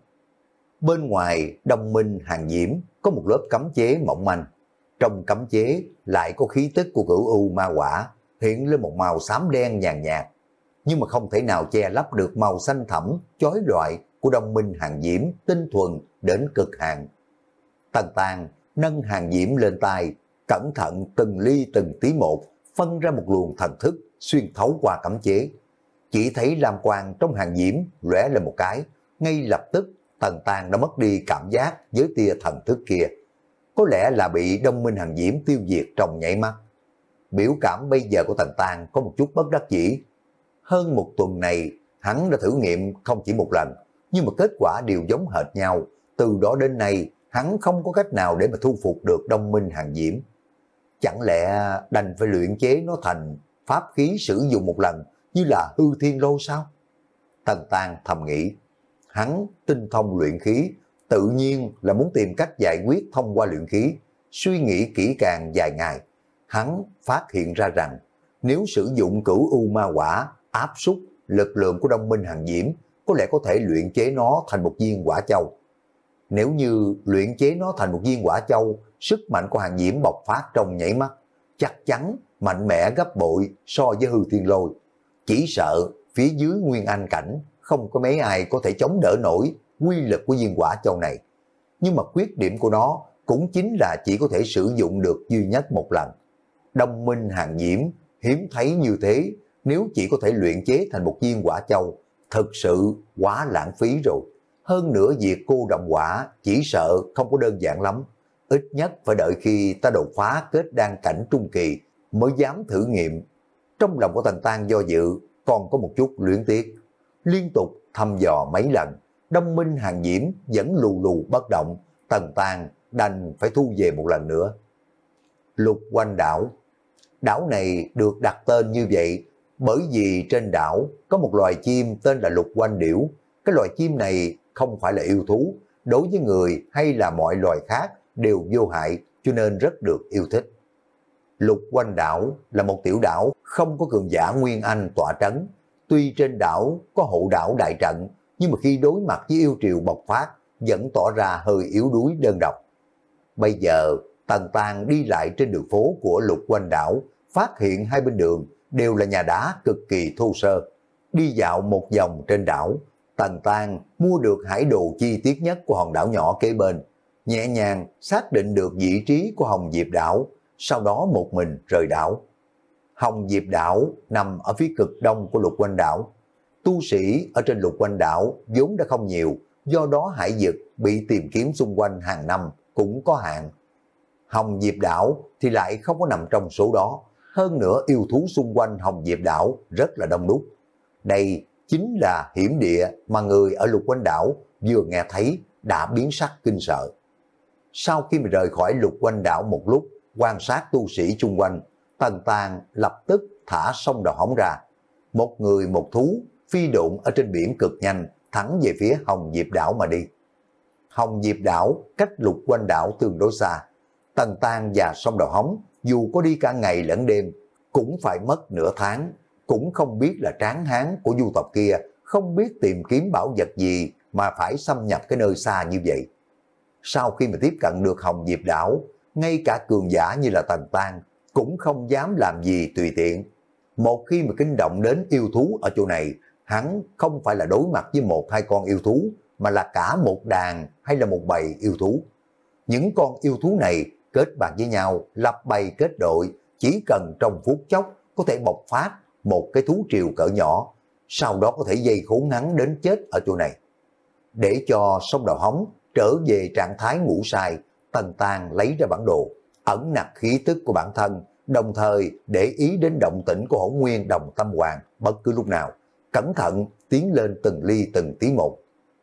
Bên ngoài Đông Minh Hàng Diễm có một lớp cấm chế mỏng manh. Trong cấm chế lại có khí tức của cửu u ma quả, hiện lên một màu xám đen nhàn nhạt, nhưng mà không thể nào che lấp được màu xanh thẳm chói lọi của Đông Minh Hàng Diễm tinh thuần đến cực hạn. Tần Tang nâng Hàng Diễm lên tay, cẩn thận từng ly từng tí một, phân ra một luồng thần thức xuyên thấu qua cấm chế. Chỉ thấy lam quang trong Hàng Diễm lóe lên một cái, ngay lập tức Tần Tang đã mất đi cảm giác với tia thần thức kia. Có lẽ là bị Đông Minh Hàng Diễm tiêu diệt trong nhảy mắt. Biểu cảm bây giờ của Tần Tang có một chút bất đắc dĩ. Hơn một tuần này, hắn đã thử nghiệm không chỉ một lần, nhưng mà kết quả đều giống hệt nhau. Từ đó đến nay, hắn không có cách nào để mà thu phục được Đông Minh Hàng Diễm. Chẳng lẽ đành phải luyện chế nó thành pháp khí sử dụng một lần, như là hư thiên lôi sao? Tần Tang thầm nghĩ. Hắn tinh thông luyện khí, tự nhiên là muốn tìm cách giải quyết thông qua luyện khí. Suy nghĩ kỹ càng vài ngày, hắn phát hiện ra rằng nếu sử dụng cửu u ma quả áp xúc lực lượng của Đông Minh Hàng Diễm, có lẽ có thể luyện chế nó thành một viên quả châu. Nếu như luyện chế nó thành một viên quả châu, sức mạnh của Hàng Diễm bộc phát trong nhảy mắt, chắc chắn mạnh mẽ gấp bội so với hư thiên lôi. Chỉ sợ phía dưới nguyên anh cảnh không có mấy ai có thể chống đỡ nổi quy lực của viên quả châu này. Nhưng mà khuyết điểm của nó cũng chính là chỉ có thể sử dụng được duy nhất một lần. Đông Minh Hàng Diễm hiếm thấy như thế, nếu chỉ có thể luyện chế thành một viên quả châu, thực sự quá lãng phí rồi. Hơn nữa việc cô động quả chỉ sợ không có đơn giản lắm. Ít nhất phải đợi khi ta đột phá kết đan cảnh trung kỳ mới dám thử nghiệm. Trong lòng của Tần Tang do dự, còn có một chút luyến tiếc. Liên tục thăm dò mấy lần, Đông Minh Hàng Diễm vẫn lù lù bất động. Tần Tang đành phải thu về một lần nữa. Lục Oanh đảo. Đảo này được đặt tên như vậy bởi vì trên đảo có một loài chim tên là Lục Oanh điểu. Cái loài chim này không phải là yêu thú, đối với người hay là mọi loài khác đều vô hại, cho nên rất được yêu thích. Lục Oanh đảo là một tiểu đảo không có cường giả Nguyên Anh tọa trấn. Tuy trên đảo có hộ đảo đại trận, nhưng mà khi đối mặt với yêu triều bộc phát vẫn tỏ ra hơi yếu đuối đơn độc. Bây giờ Tần Tang đi lại trên đường phố của Lục Oanh đảo, phát hiện hai bên đường đều là nhà đá cực kỳ thô sơ. Đi dạo một vòng trên đảo, Tần Tang mua được hải đồ chi tiết nhất của hòn đảo nhỏ kế bên, nhẹ nhàng xác định được vị trí của Hồng Diệp đảo, sau đó một mình rời đảo. Hồng Diệp đảo nằm ở phía cực đông của Lục Oanh đảo. Tu sĩ ở trên Lục Oanh đảo vốn đã không nhiều, do đó hải vực bị tìm kiếm xung quanh hàng năm cũng có hạn. Hồng Diệp đảo thì lại không có nằm trong số đó. Hơn nữa yêu thú xung quanh Hồng Diệp đảo rất là đông đúc. Đây chính là hiểm địa mà người ở Lục Oanh đảo vừa nghe thấy đã biến sắc kinh sợ. Sau khi mà rời khỏi Lục Oanh đảo một lúc, quan sát tu sĩ xung quanh, Tần Tang lập tức thả sông đầu hóng ra. Một người một thú phi độn ở trên biển cực nhanh, thẳng về phía Hồng Diệp đảo mà đi. Hồng Diệp đảo cách Lục Oanh đảo tương đối xa. Tần Tang và sông đầu hóng dù có đi cả ngày lẫn đêm cũng phải mất nửa tháng, cũng không biết là tráng hán của du tộc kia không biết tìm kiếm bảo vật gì mà phải xâm nhập cái nơi xa như vậy. Sau khi mà tiếp cận được Hồng Diệp đảo, ngay cả cường giả như là Tần Tang cũng không dám làm gì tùy tiện. Một khi mà kinh động đến yêu thú ở chỗ này, hắn không phải là đối mặt với một hai con yêu thú, mà là cả một đàn hay là một bầy yêu thú. Những con yêu thú này kết bạn với nhau, lập bầy kết đội, chỉ cần trong phút chốc có thể bộc phát một cái thú triều cỡ nhỏ, sau đó có thể dây khốn hắn đến chết ở chỗ này. Để cho sông Đào Hóng trở về trạng thái ngủ say, Tần Tàng lấy ra bản đồ, ẩn nặc khí tức của bản thân, đồng thời để ý đến động tĩnh của Hỗn Nguyên Đồng Tâm Hoàng bất cứ lúc nào, cẩn thận tiến lên từng ly từng tí một.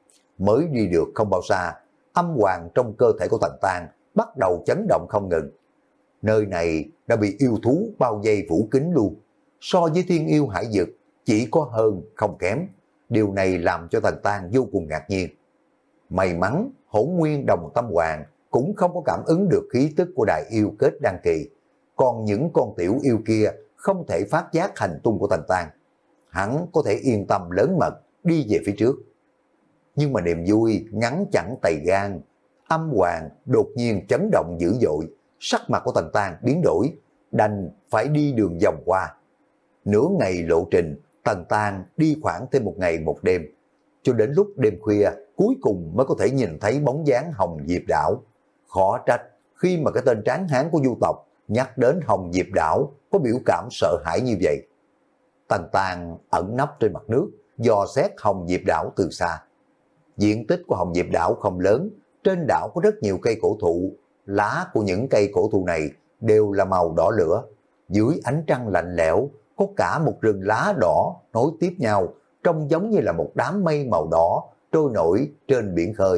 Mới đi được không bao xa, âm hoàng trong cơ thể của Tần Tàng bắt đầu chấn động không ngừng. Nơi này đã bị yêu thú bao vây phủ kín luôn, so với thiên yêu hải dực chỉ có hơn không kém. Điều này làm cho Tần Tàng vô cùng ngạc nhiên. May mắn Hỗn Nguyên Đồng Tâm Hoàng cũng không có cảm ứng được khí tức của đại yêu kết đăng kỳ, còn những con tiểu yêu kia không thể phát giác hành tung của Tần Tàng. Hắn có thể yên tâm lớn mật đi về phía trước. Nhưng mà niềm vui ngắn chẳng tày gan, âm hoàng đột nhiên chấn động dữ dội, sắc mặt của Tần Tàng biến đổi, đành phải đi đường vòng qua. Nửa ngày lộ trình, Tần Tàng đi khoảng thêm một ngày một đêm, cho đến lúc đêm khuya cuối cùng mới có thể nhìn thấy bóng dáng Hồng Diệp Đảo. Khó trách khi mà cái tên tráng hán của du tộc nhắc đến Hồng Diệp Đảo có biểu cảm sợ hãi như vậy. Tần Tàng ẩn nấp trên mặt nước, dò xét Hồng Diệp Đảo từ xa. Diện tích của Hồng Diệp Đảo không lớn, trên đảo có rất nhiều cây cổ thụ, lá của những cây cổ thụ này đều là màu đỏ lửa. Dưới ánh trăng lạnh lẽo, có cả một rừng lá đỏ nối tiếp nhau, trông giống như là một đám mây màu đỏ trôi nổi trên biển khơi.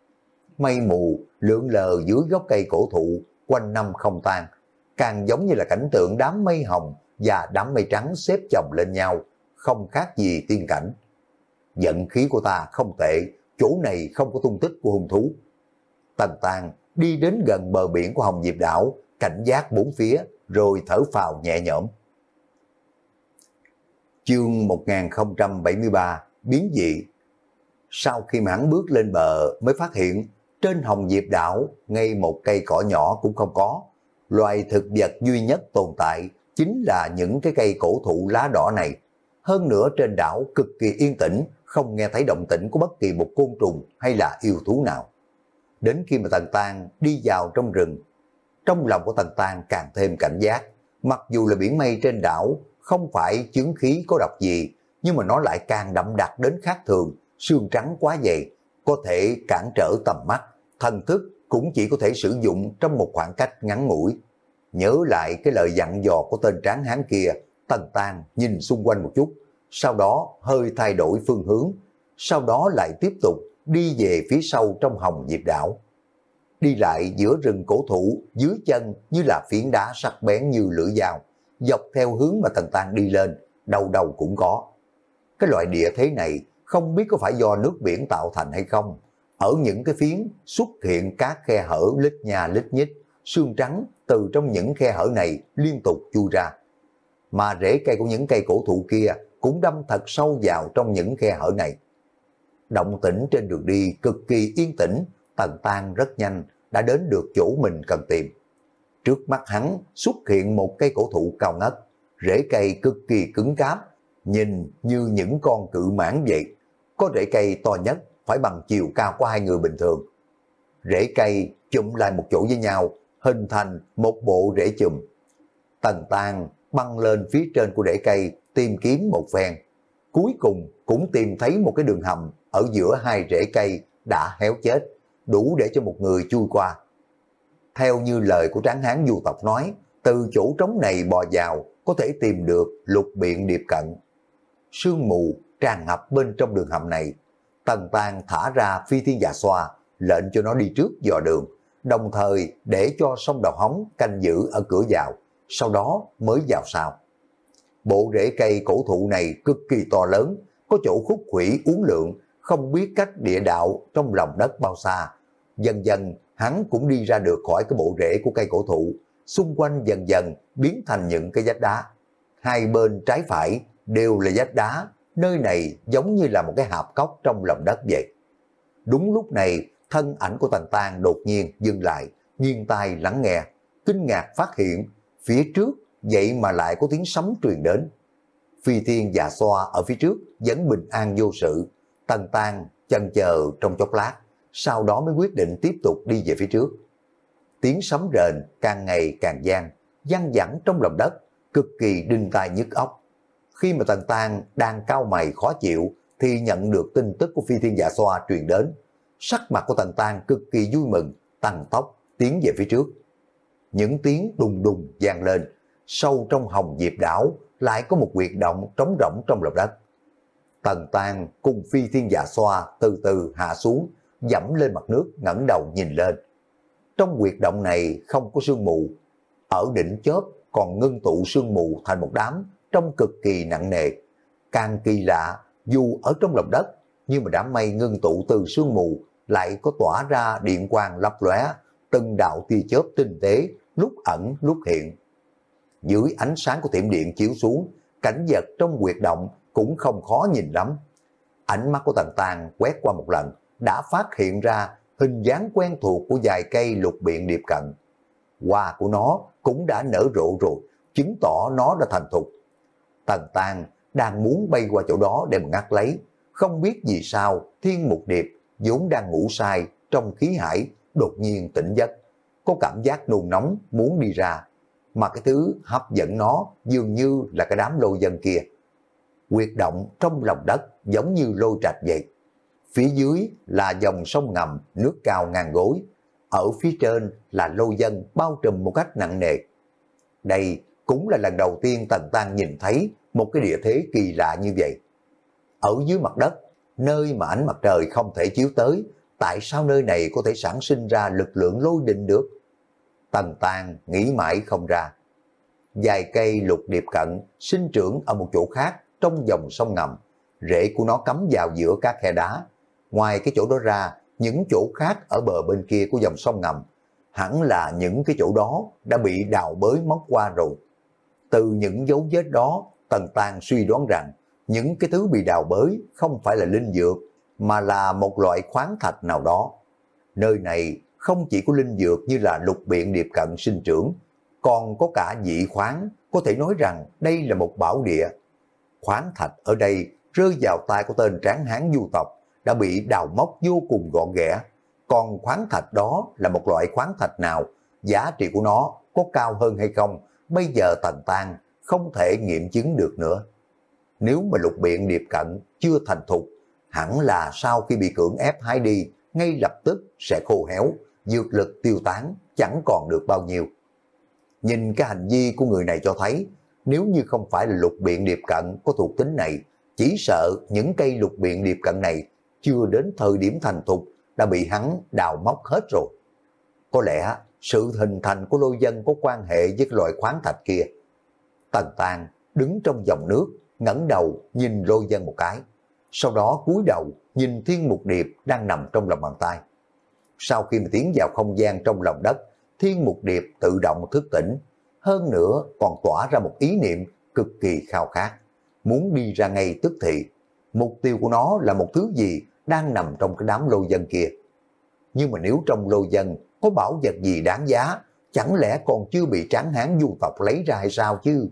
Mây mù lượn lờ dưới gốc cây cổ thụ, quanh năm không tan, càng giống như là cảnh tượng đám mây hồng và đám mây trắng xếp chồng lên nhau, không khác gì tiên cảnh. Vận khí của ta không tệ, chỗ này không có tung tích của hung thú. Tần Tàng đi đến gần bờ biển của Hồng Diệp Đảo, cảnh giác bốn phía, rồi thở phào nhẹ nhõm. Chương một nghìn không trăm bảy mươi ba, biến dị. Sau khi mà hắn bước lên bờ mới phát hiện trên Hồng Diệp Đảo ngay một cây cỏ nhỏ cũng không có. Loài thực vật duy nhất tồn tại chính là những cái cây cổ thụ lá đỏ này. Hơn nữa trên đảo cực kỳ yên tĩnh, không nghe thấy động tĩnh của bất kỳ một côn trùng hay là yêu thú nào. Đến khi mà Tần Tàng đi vào trong rừng, trong lòng của Tần Tàng càng thêm cảnh giác. Mặc dù là biển mây trên đảo không phải chứng khí có độc gì, nhưng mà nó lại càng đậm đặc đến khác thường, sương trắng quá dày, có thể cản trở tầm mắt, thần thức cũng chỉ có thể sử dụng trong một khoảng cách ngắn ngủi. Nhớ lại cái lời dặn dò của tên tráng hán kia, Tần Tàng nhìn xung quanh một chút, sau đó hơi thay đổi phương hướng, sau đó lại tiếp tục đi về phía sau trong Hồng Diệp Đảo. Đi lại giữa rừng cổ thụ, dưới chân như là phiến đá sắc bén như lưỡi dao, dọc theo hướng mà Tần Tàng đi lên, đầu đầu cũng có. Cái loại địa thế này không biết có phải do nước biển tạo thành hay không. Ở những cái phiến xuất hiện các khe hở lít nha lít nhít, sương trắng từ trong những khe hở này liên tục chui ra. Mà rễ cây của những cây cổ thụ kia cũng đâm thật sâu vào trong những khe hở này. Động tĩnh trên đường đi cực kỳ yên tĩnh, Tần Tàng rất nhanh đã đến được chỗ mình cần tìm. Trước mắt hắn xuất hiện một cây cổ thụ cao ngất, rễ cây cực kỳ cứng cáp, nhìn như những con cự mãng vậy. Có rễ cây to nhất phải bằng chiều cao của hai người bình thường. Rễ cây chụm lại một chỗ với nhau, hình thành một bộ rễ chùm. Tần Tàng băng lên phía trên của rễ cây tìm kiếm một phen, cuối cùng cũng tìm thấy một cái đường hầm ở giữa hai rễ cây đã héo chết, đủ để cho một người chui qua. Theo như lời của tráng hán du tộc nói, từ chỗ trống này bò vào có thể tìm được lục biện điệp cận. Sương mù tràn ngập bên trong đường hầm này. Tần Tàng thả ra phi thiên dạ xoa, lệnh cho nó đi trước dò đường, đồng thời để cho sông Đào Hóng canh giữ ở cửa vào, sau đó mới vào sau. Bộ rễ cây cổ thụ này cực kỳ to lớn, có chỗ khúc khuỷu uốn lượn, không biết cách địa đạo trong lòng đất bao xa. Dần dần hắn cũng đi ra được khỏi cái bộ rễ của cây cổ thụ, xung quanh dần dần biến thành những cái vách đá. Hai bên trái phải đều là vách đá, nơi này giống như là một cái hạp cốc trong lòng đất vậy. Đúng lúc này, thân ảnh của Tần Tàng đột nhiên dừng lại, nghiêng tai lắng nghe, kinh ngạc phát hiện phía trước vậy mà lại có tiếng sấm truyền đến. Phi Thiên Dạ Xoa ở phía trước vẫn bình an vô sự. Tần Tang chần chờ trong chốc lát, sau đó mới quyết định tiếp tục đi về phía trước. Tiếng sấm rền càng ngày càng vang, văng vẳng trong lòng đất, cực kỳ đinh tai nhức óc. Khi mà Tần Tang đang cau mày khó chịu thì nhận được tin tức của Phi Thiên Dạ Xoa truyền đến. Sắc mặt của Tần Tang cực kỳ vui mừng, tăng tốc tiến về phía trước. Những tiếng đùng đùng vang lên, sâu trong hồng diệp đảo lại có một huyệt động trống rỗng trong lòng đất. Tần Tang cùng Phi Thiên Dạ Xoa từ từ hạ xuống, dẫm lên mặt nước, ngẩng đầu nhìn lên. Trong huyệt động này không có sương mù, ở đỉnh chóp còn ngưng tụ sương mù thành một đám, trông cực kỳ nặng nề. Càng kỳ lạ, dù ở trong lòng đất, nhưng mà đám mây ngưng tụ từ sương mù lại có tỏa ra điện quang lấp lóe, từng đạo tia chớp tinh tế, lúc ẩn lúc hiện. Dưới ánh sáng của thiểm điện chiếu xuống, cảnh vật trong huyệt động cũng không khó nhìn lắm. Ánh mắt của Tần Tang quét qua một lần, đã phát hiện ra hình dáng quen thuộc của vài cây lục biện điệp cận. Hoa của nó cũng đã nở rộ rồi, chứng tỏ nó đã thành thục. Tần Tang đang muốn bay qua chỗ đó để mà ngắt lấy, không biết vì sao Thiên Mục Điệp vốn đang ngủ say trong khí hải đột nhiên tỉnh giấc, có cảm giác nôn nóng muốn đi ra, mà cái thứ hấp dẫn nó dường như là cái đám lôi dân kia. Huyệt động trong lòng đất giống như lôi trạch vậy. Phía dưới là dòng sông ngầm nước cao ngang gối, ở phía trên là lôi dân bao trùm một cách nặng nề. Đây cũng là lần đầu tiên Tần Tang nhìn thấy một cái địa thế kỳ lạ như vậy. Ở dưới mặt đất, nơi mà ánh mặt trời không thể chiếu tới, tại sao nơi này có thể sản sinh ra lực lượng lôi đình được? Tần Tang nghĩ mãi không ra. Vài cây lục điệp cận sinh trưởng ở một chỗ khác trong dòng sông ngầm, rễ của nó cắm vào giữa các khe đá. Ngoài cái chỗ đó ra, những chỗ khác ở bờ bên kia của dòng sông ngầm, hẳn là những cái chỗ đó đã bị đào bới móc qua rồi. Từ những dấu vết đó, Tần Tang suy đoán rằng những cái thứ bị đào bới không phải là linh dược, mà là một loại khoáng thạch nào đó. Nơi này không chỉ có linh dược như là lục biện điệp cận sinh trưởng, còn có cả dị khoáng, có thể nói rằng đây là một bảo địa. Khoáng thạch ở đây rơi vào tay của tên tráng hán du tộc, đã bị đào móc vô cùng gọn ghẽ. Còn khoáng thạch đó là một loại khoáng thạch nào, giá trị của nó có cao hơn hay không, bây giờ Tần Tang không thể nghiệm chứng được nữa. Nếu mà lục biện điệp cận chưa thành thục, hẳn là sau khi bị cưỡng ép hái đi, ngay lập tức sẽ khô héo, dược lực tiêu tán, chẳng còn được bao nhiêu. Nhìn cái hành vi của người này cho thấy, nếu như không phải là lục biện điệp cận có thuộc tính này, chỉ sợ những cây lục biện điệp cận này chưa đến thời điểm thành thục đã bị hắn đào móc hết rồi. Có lẽ sự hình thành của lôi dân có quan hệ với loại khoáng thạch kia. Tần Tang đứng trong dòng nước, ngẩng đầu nhìn lôi dân một cái, sau đó cúi đầu nhìn Thiên Mục Điệp đang nằm trong lòng bàn tay. Sau khi mà tiến vào không gian trong lòng đất, Thiên Mục Điệp tự động thức tỉnh, hơn nữa còn tỏa ra một ý niệm cực kỳ khao khát, muốn đi ra ngay tức thì. Mục tiêu của nó là một thứ gì đang nằm trong cái đám lôi dân kia. Nhưng mà nếu trong lôi dân có bảo vật gì đáng giá, chẳng lẽ còn chưa bị tráng hán du tộc lấy ra hay sao chứ?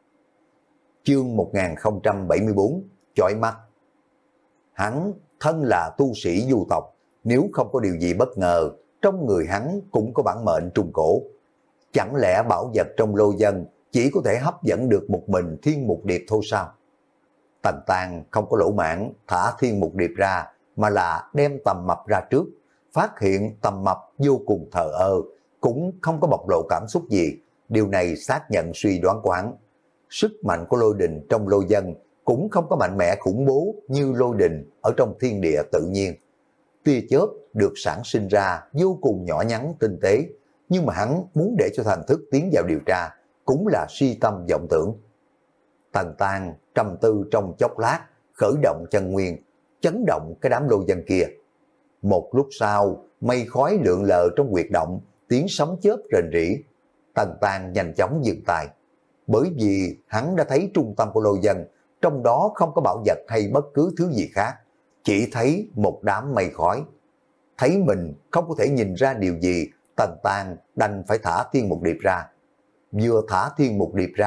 Chương một nghìn không trăm bảy mươi tư, chói mắt. Hắn thân là tu sĩ du tộc, nếu không có điều gì bất ngờ, trong người hắn cũng có bản mệnh trung cổ. Chẳng lẽ bảo vật trong lôi dân chỉ có thể hấp dẫn được một mình Thiên Mục Điệp thôi sao? Tần Tang không có lỗ mãn thả Thiên Mục Điệp ra, mà là đem Tầm Mập ra trước, phát hiện Tầm Mập vô cùng thờ ơ, cũng không có bộc lộ cảm xúc gì. Điều này xác nhận suy đoán của hắn. Sức mạnh của lôi đình trong lôi dân cũng không có mạnh mẽ khủng bố như lôi đình ở trong thiên địa tự nhiên. Tia chớp được sản sinh ra vô cùng nhỏ nhắn tinh tế, nhưng mà hắn muốn để cho thần thức tiến vào điều tra, cũng là suy tâm vọng tưởng. Tần Tang trầm tư trong chốc lát, khởi động chân nguyên, chấn động cái đám lôi dân kia. Một lúc sau, mây khói lượn lờ trong huyệt động, tiếng sấm chớp rền rỉ. Tần Tang nhanh chóng dừng tay, bởi vì hắn đã thấy trung tâm của lôi dân, trong đó không có bảo vật hay bất cứ thứ gì khác, chỉ thấy một đám mây khói. Thấy mình không có thể nhìn ra điều gì, Tần Tang đành phải thả Thiên Mục Điệp ra. Vừa thả Thiên Mục Điệp ra,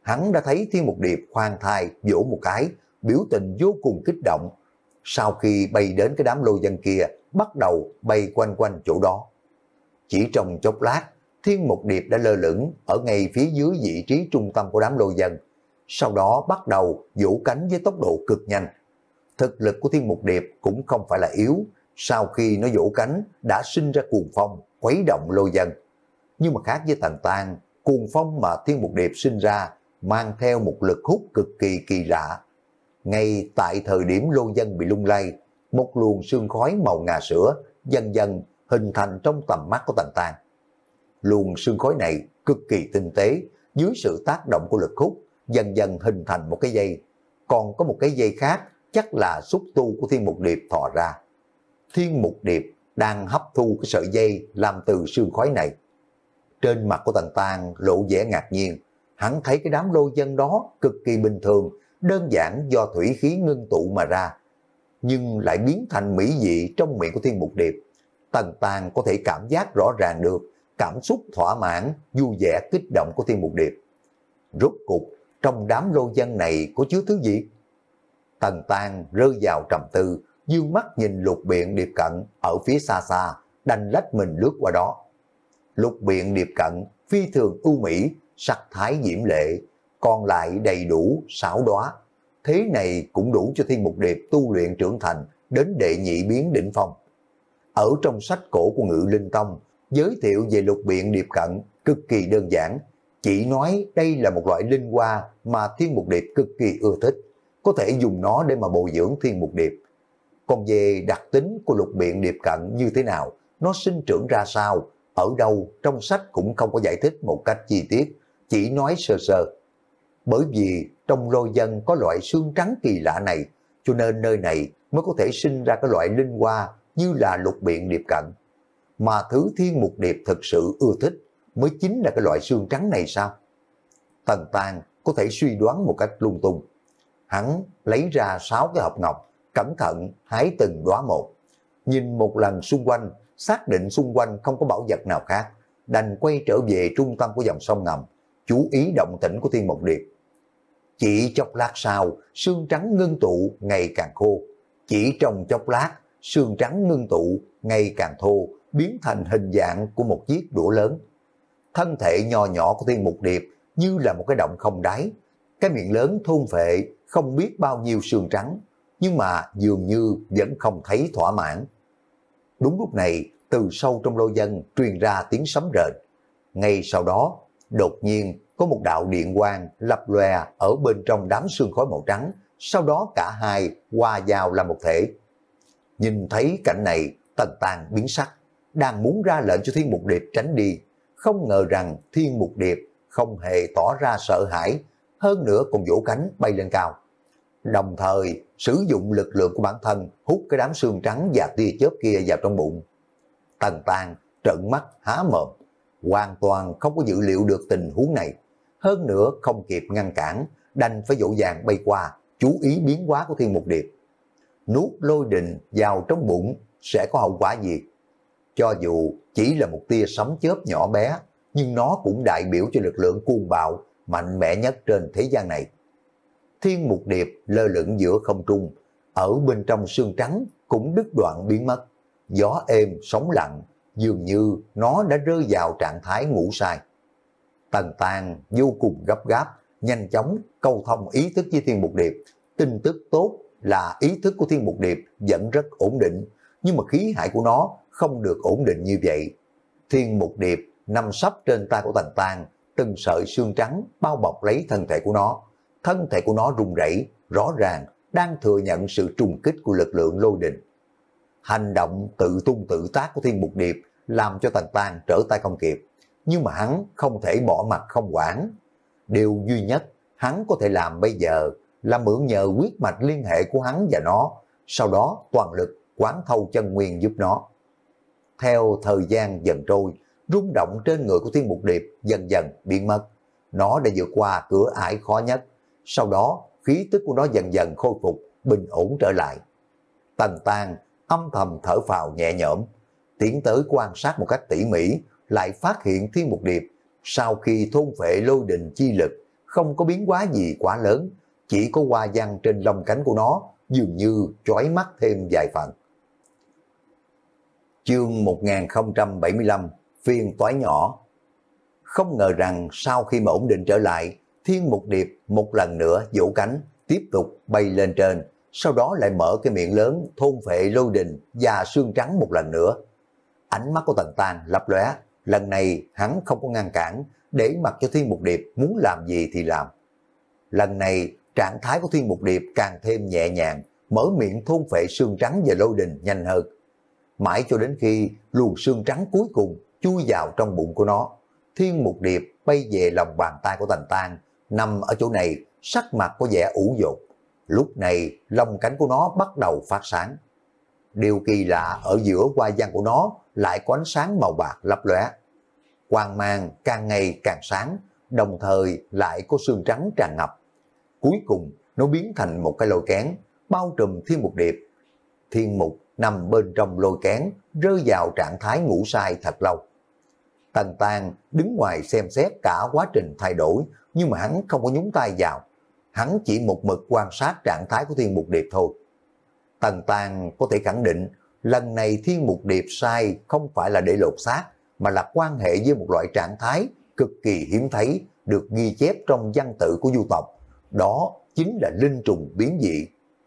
hắn đã thấy Thiên Mục Điệp khoan thai vỗ một cái, biểu tình vô cùng kích động. Sau khi bay đến cái đám lôi dân kia, bắt đầu bay quanh quanh chỗ đó. Chỉ trong chốc lát, Thiên Mục Điệp đã lơ lửng ở ngay phía dưới vị trí trung tâm của đám lôi dân. Sau đó bắt đầu vỗ cánh với tốc độ cực nhanh. Thực lực của Thiên Mục Điệp cũng không phải là yếu, sau khi nó vỗ cánh đã sinh ra cuồng phong, khuấy động lôi dân. Nhưng mà khác với Tần Tang, cuồng phong mà Thiên Mục Điệp sinh ra mang theo một lực hút cực kỳ kỳ lạ. Ngay tại thời điểm lôi dân bị lung lay, một luồng sương khói màu ngà sữa dần dần hình thành trong tầm mắt của Tần Tang. Luồng sương khói này cực kỳ tinh tế, dưới sự tác động của lực hút dần dần hình thành một cái dây. Còn có một cái dây khác chắc là xúc tu của Thiên Mục Điệp thò ra. Thiên Mục Điệp đang hấp thu cái sợi dây làm từ sương khói này. Trên mặt của Tần Tang lộ vẻ ngạc nhiên, hắn thấy cái đám lôi dân đó cực kỳ bình thường, đơn giản do thủy khí ngưng tụ mà ra, nhưng lại biến thành mỹ vị trong miệng của Thiên Mục Điệp. Tần Tang có thể cảm giác rõ ràng được cảm xúc thỏa mãn, vui vẻ kích động của Thiên Mục Điệp. Rốt cục trong đám lôi dân này có chứa thứ gì? Tần Tang rơi vào trầm tư, dương mắt nhìn Lục Biện Điệp Cận ở phía xa xa, đành lách mình lướt qua đó. Lục Biện Điệp Cận phi thường ưu mỹ, sắc thái diễm lệ, còn lại đầy đủ sáu đóa. Thế này cũng đủ cho Thiên Mục Điệp tu luyện trưởng thành đến đệ nhị biến đỉnh phong. Ở trong sách cổ của Ngự Linh Tông, giới thiệu về Lục Biện Điệp Cận cực kỳ đơn giản, chỉ nói đây là một loại linh hoa mà Thiên Mục Điệp cực kỳ ưa thích, có thể dùng nó để mà bồi dưỡng Thiên Mục Điệp. Còn về đặc tính của Lục Biện Điệp Cận như thế nào, nó sinh trưởng ra sao, ở đâu trong sách cũng không có giải thích một cách chi tiết, chỉ nói sơ sơ. Bởi vì trong lôi dân có loại xương trắng kỳ lạ này, cho nên nơi này mới có thể sinh ra cái loại linh hoa như là Lục Biện Điệp Cận. Mà thứ Thiên Mục Điệp thực sự ưa thích mới chính là cái loại xương trắng này sao? Tần Tang có thể suy đoán một cách lung tung. Hắn lấy ra sáu cái hộp ngọc, cẩn thận hái từng đóa một. Nhìn một lần xung quanh, xác định xung quanh không có bảo vật nào khác, đành quay trở về trung tâm của dòng sông ngầm, chú ý động tĩnh của Thiên Mục Điệp. Chỉ chốc lát sau, sương trắng ngưng tụ ngày càng khô. Chỉ trong chốc lát, sương trắng ngưng tụ ngày càng thô, biến thành hình dạng của một chiếc đũa lớn. Thân thể nho nhỏ của Thiên Mục Điệp như là một cái động không đáy. Cái miệng lớn thôn phệ không biết bao nhiêu sương trắng, nhưng mà dường như vẫn không thấy thỏa mãn. Đúng lúc này, từ sâu trong lôi dân truyền ra tiếng sấm rền. Ngay sau đó, đột nhiên có một đạo điện quang lập lòe ở bên trong đám sương khói màu trắng, sau đó cả hai hòa vào làm một thể. Nhìn thấy cảnh này, Tần Tang biến sắc, đang muốn ra lệnh cho Thiên Mục Điệp tránh đi, không ngờ rằng Thiên Mục Điệp không hề tỏ ra sợ hãi, hơn nữa còn vỗ cánh bay lên cao. Đồng thời sử dụng lực lượng của bản thân hút cái đám sương trắng và tia chớp kia vào trong bụng. Tần Tang trợn mắt há mồm, hoàn toàn không có dự liệu được tình huống này, hơn nữa không kịp ngăn cản, đành phải dỗ dàng bay qua, chú ý biến hóa của Thiên Mục Điệp. Nuốt lôi đình vào trong bụng sẽ có hậu quả gì? Cho dù chỉ là một tia sấm chớp nhỏ bé, nhưng nó cũng đại biểu cho lực lượng cuồng bạo mạnh mẽ nhất trên thế gian này. Thiên Mục Điệp lơ lửng giữa không trung, ở bên trong sương trắng cũng đứt đoạn biến mất. Gió êm sóng lặng, dường như nó đã rơi vào trạng thái ngủ say. Tần Tang vô cùng gấp gáp, nhanh chóng câu thông ý thức với Thiên Mục Điệp. Tin tức tốt là ý thức của Thiên Mục Điệp vẫn rất ổn định, nhưng mà khí hải của nó không được ổn định như vậy. Thiên Mục Điệp nằm sấp trên tay của Tần Tang, từng sợi xương trắng bao bọc lấy thân thể của nó. Thân thể của nó rung rẩy, rõ ràng đang thừa nhận sự trùng kích của lực lượng lôi đình. Hành động tự tung tự tác của Thiên Mục Điệp làm cho Tần Tang trở tay không kịp, nhưng mà hắn không thể bỏ mặt không quản. Điều duy nhất hắn có thể làm bây giờ là mượn nhờ huyết mạch liên hệ của hắn và nó, sau đó toàn lực quán thâu chân nguyên giúp nó. Theo thời gian dần trôi, rung động trên người của Thiên Mục Điệp dần dần biến mất. Nó đã vượt qua cửa ải khó nhất, sau đó khí tức của nó dần dần khôi phục, bình ổn trở lại. Tần Tang âm thầm thở phào nhẹ nhõm, tiến tới quan sát một cách tỉ mỉ, lại phát hiện Thiên Mục Điệp sau khi thôn phệ lôi đình chi lực không có biến hóa gì quá lớn, chỉ có hoa văn trên lông cánh của nó dường như chói mắt thêm vài phần. Chương một nghìn không trăm bảy mươi lăm, phiên toái nhỏ. Không ngờ rằng sau khi mà ổn định trở lại, Thiên Mục Điệp một lần nữa vỗ cánh, tiếp tục bay lên trên, sau đó lại mở cái miệng lớn thôn phệ lôi đình và xương trắng một lần nữa. Ánh mắt của Tần Tang lấp lóe, lần này hắn không có ngăn cản, để mặc cho Thiên Mục Điệp muốn làm gì thì làm. Lần này trạng thái của Thiên Mục Điệp càng thêm nhẹ nhàng, mở miệng thôn phệ xương trắng và lôi đình nhanh hơn. Mãi cho đến khi luồng xương trắng cuối cùng chui vào trong bụng của nó, Thiên Mục Điệp bay về lòng bàn tay của Tần Tang, nằm ở chỗ này, sắc mặt có vẻ ủ dột. Lúc này lông cánh của nó bắt đầu phát sáng. Điều kỳ lạ ở giữa hoa văn của nó lại có ánh sáng màu bạc lấp lóe. Quang mang càng ngày càng sáng, đồng thời lại có xương trắng tràn ngập. Cuối cùng nó biến thành một cái lôi kén, bao trùm Thiên Mục Điệp. Thiên Mục nằm bên trong lôi kén, rơi vào trạng thái ngủ say thật lâu. Tần Tang đứng ngoài xem xét cả quá trình thay đổi, nhưng mà hắn không có nhúng tay vào. Hắn chỉ một mực quan sát trạng thái của Thiên Mục Điệp thôi. Tần Tang có thể khẳng định, lần này Thiên Mục Điệp sai không phải là để lột xác, mà là quan hệ với một loại trạng thái cực kỳ hiếm thấy, được ghi chép trong văn tự của du tộc. Đó chính là linh trùng biến dị.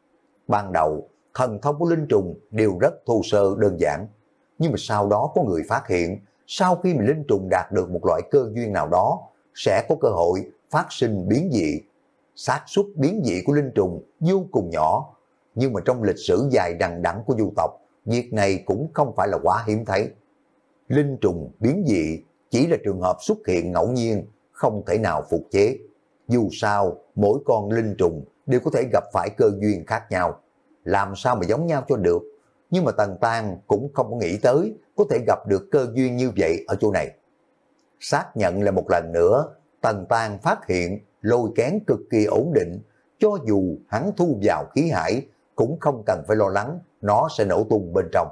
Ban đầu, thần thông của linh trùng đều rất thô sơ đơn giản. Nhưng mà sau đó có người phát hiện, sau khi mà linh trùng đạt được một loại cơ duyên nào đó, sẽ có cơ hội phát sinh biến dị. Xác suất biến dị của linh trùng vô cùng nhỏ, nhưng mà trong lịch sử dài đằng đẵng của du tộc, việc này cũng không phải là quá hiếm thấy. Linh trùng biến dị chỉ là trường hợp xuất hiện ngẫu nhiên, không thể nào phục chế. Dù sao, mỗi con linh trùng đều có thể gặp phải cơ duyên khác nhau, làm sao mà giống nhau cho được. Nhưng mà Tần Tang cũng không có nghĩ tới có thể gặp được cơ duyên như vậy ở chỗ này. Xác nhận lại một lần nữa, Tần Tang phát hiện lôi kén cực kỳ ổn định, cho dù hắn thu vào khí hải cũng không cần phải lo lắng nó sẽ nổ tung bên trong.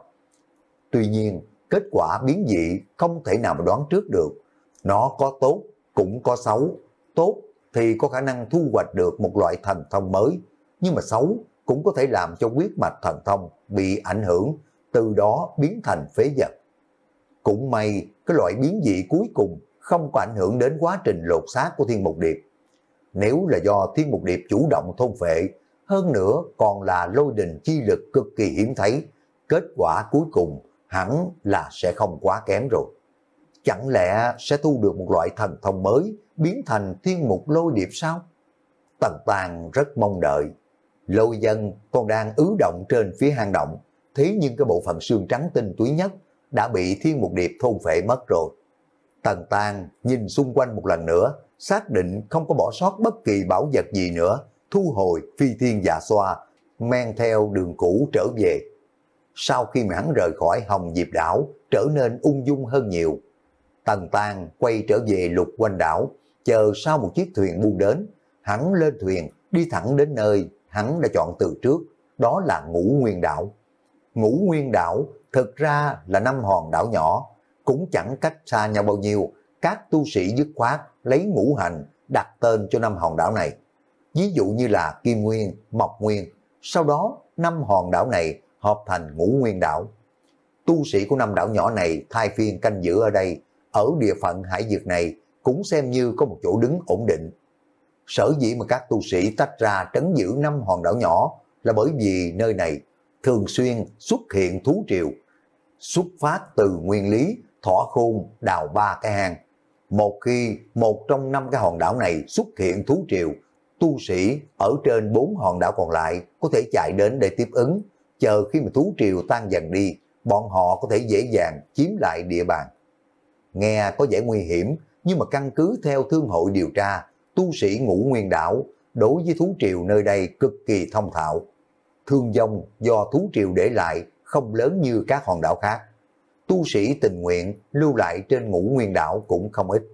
Tuy nhiên, kết quả biến dị không thể nào mà đoán trước được. Nó có tốt, cũng có xấu. Tốt thì có khả năng thu hoạch được một loại thần thông mới, nhưng mà xấu cũng có thể làm cho huyết mạch thần thông bị ảnh hưởng, từ đó biến thành phế vật. Cũng may cái loại biến dị cuối cùng không có ảnh hưởng đến quá trình lột xác của Thiên Mục Điệp. Nếu là do Thiên Mục Điệp chủ động thôn phệ, hơn nữa còn là lôi đình chi lực cực kỳ hiếm thấy, kết quả cuối cùng hẳn là sẽ không quá kém rồi. Chẳng lẽ sẽ thu được một loại thần thông mới biến thành Thiên Mục Lôi Điệp sao? Tần Tang rất mong đợi. Lôi dân còn đang ứ động trên phía hang động, thế nhưng cái bộ phận xương trắng tinh túy nhất đã bị Thiên Mục Điệp thôn phệ mất rồi. Tần Tang nhìn xung quanh một lần nữa, xác định không có bỏ sót bất kỳ bảo vật gì nữa, thu hồi phi thiên dạ xoa, men theo đường cũ trở về. Sau khi mà hắn rời khỏi Hồng Diệp đảo, trở nên ung dung hơn nhiều. Tần Tang quay trở về Lục Quanh đảo, chờ sau một chiếc thuyền buông đến, hắn lên thuyền đi thẳng đến nơi hắn đã chọn từ trước, đó là Ngũ Nguyên đảo. Ngũ Nguyên đảo thực ra là năm hòn đảo nhỏ, cũng chẳng cách xa nhau bao nhiêu. Các tu sĩ dứt khoát lấy ngũ hành đặt tên cho năm hòn đảo này. Ví dụ như là Kim Nguyên, Mộc Nguyên, sau đó năm hòn đảo này hợp thành Ngũ Nguyên đảo. Tu sĩ của năm đảo nhỏ này thay phiên canh giữ ở đây, ở địa phận hải vực này cũng xem như có một chỗ đứng ổn định. Sở dĩ mà các tu sĩ tách ra trấn giữ năm hòn đảo nhỏ là bởi vì nơi này thường xuyên xuất hiện thú triều. Xuất phát từ nguyên lý, Thỏ Khôn đào ba cái hang. Một khi một trong năm cái hòn đảo này xuất hiện thú triều, tu sĩ ở trên bốn hòn đảo còn lại có thể chạy đến để tiếp ứng, chờ khi mà thú triều tan dần đi, bọn họ có thể dễ dàng chiếm lại địa bàn. Nghe có vẻ nguy hiểm, nhưng mà căn cứ theo thương hội điều tra, tu sĩ Ngũ Nguyên đảo đối với thú triều nơi đây cực kỳ thông thạo. Thương vong do thú triều để lại không lớn như các hòn đảo khác. Tu sĩ tình nguyện lưu lại trên Ngũ Nguyên đảo cũng không ít.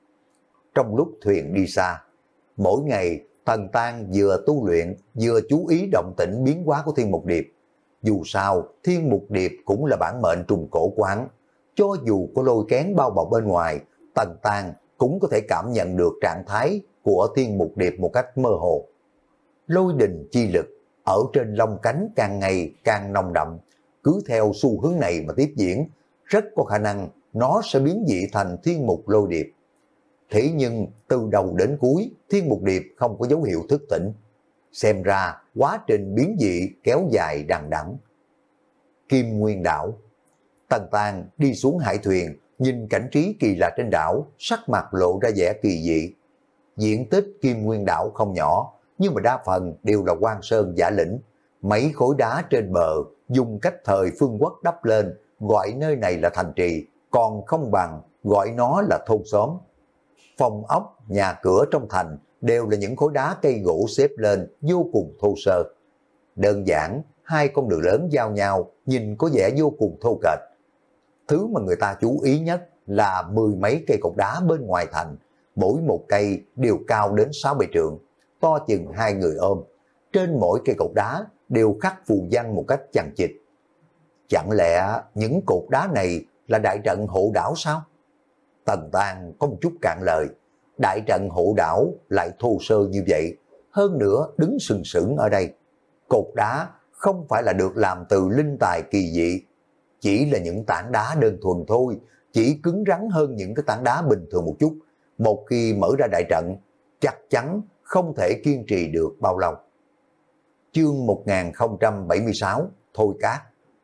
Trong lúc thuyền đi xa, mỗi ngày Tần Tang vừa tu luyện vừa chú ý động tĩnh biến hóa của Thiên Mục Điệp. Dù sao, Thiên Mục Điệp cũng là bản mệnh trùng cổ của hắn. Cho dù có lôi kén bao bọc bên ngoài, Tần Tang cũng có thể cảm nhận được trạng thái của Thiên Mục Điệp một cách mơ hồ. Lôi đình chi lực ở trên lông cánh càng ngày càng nồng đậm, cứ theo xu hướng này mà tiếp diễn, rất có khả năng nó sẽ biến dị thành Thiên Mục Lôi Điệp. Thế nhưng từ đầu đến cuối, Thiên Mục Điệp không có dấu hiệu thức tỉnh. Xem ra quá trình biến dị kéo dài đằng đẵng. Kim Nguyên Đảo. Tần Tàng đi xuống hải thuyền, nhìn cảnh trí kỳ lạ trên đảo, sắc mặt lộ ra vẻ kỳ dị. Diện tích Kim Nguyên Đảo không nhỏ, nhưng mà đa phần đều là quan sơn giả lĩnh. Mấy khối đá trên bờ dùng cách thời phương Quốc đắp lên, gọi nơi này là thành trì, còn không bằng gọi nó là thôn xóm. Phòng ốc, nhà cửa trong thành đều là những khối đá cây gỗ xếp lên vô cùng thô sơ. Đơn giản, hai con đường lớn giao nhau, nhìn có vẻ vô cùng thô kệch. Thứ mà người ta chú ý nhất là mười mấy cây cột đá bên ngoài thành, mỗi một cây đều cao đến sáu bảy trượng, to chừng hai người ôm. Trên mỗi cây cột đá đều khắc phù văn một cách chằng chịt. Chẳng lẽ những cột đá này là đại trận hộ đảo sao? Tần Tàng có một chút cạn lời. Đại trận hộ đảo lại thô sơ như vậy, hơn nữa đứng sừng sững ở đây. Cột đá không phải là được làm từ linh tài kỳ dị, chỉ là những tảng đá đơn thuần thôi, chỉ cứng rắn hơn những cái tảng đá bình thường một chút. Một khi mở ra đại trận, chắc chắn không thể kiên trì được bao lâu. Chương một nghìn không trăm bảy mươi sáu, Thôi Cát.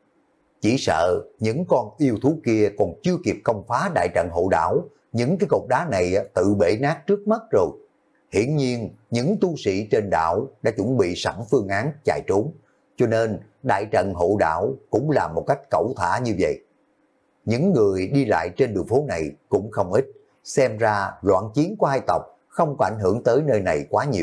Chỉ sợ những con yêu thú kia còn chưa kịp công phá đại trận hộ đảo, những cái cột đá này tự bể nát trước mắt rồi. Hiển nhiên, những tu sĩ trên đảo đã chuẩn bị sẵn phương án chạy trốn, cho nên đại trận hộ đảo cũng làm một cách cẩu thả như vậy. Những người đi lại trên đường phố này cũng không ít, xem ra loạn chiến của hai tộc không có ảnh hưởng tới nơi này quá nhiều.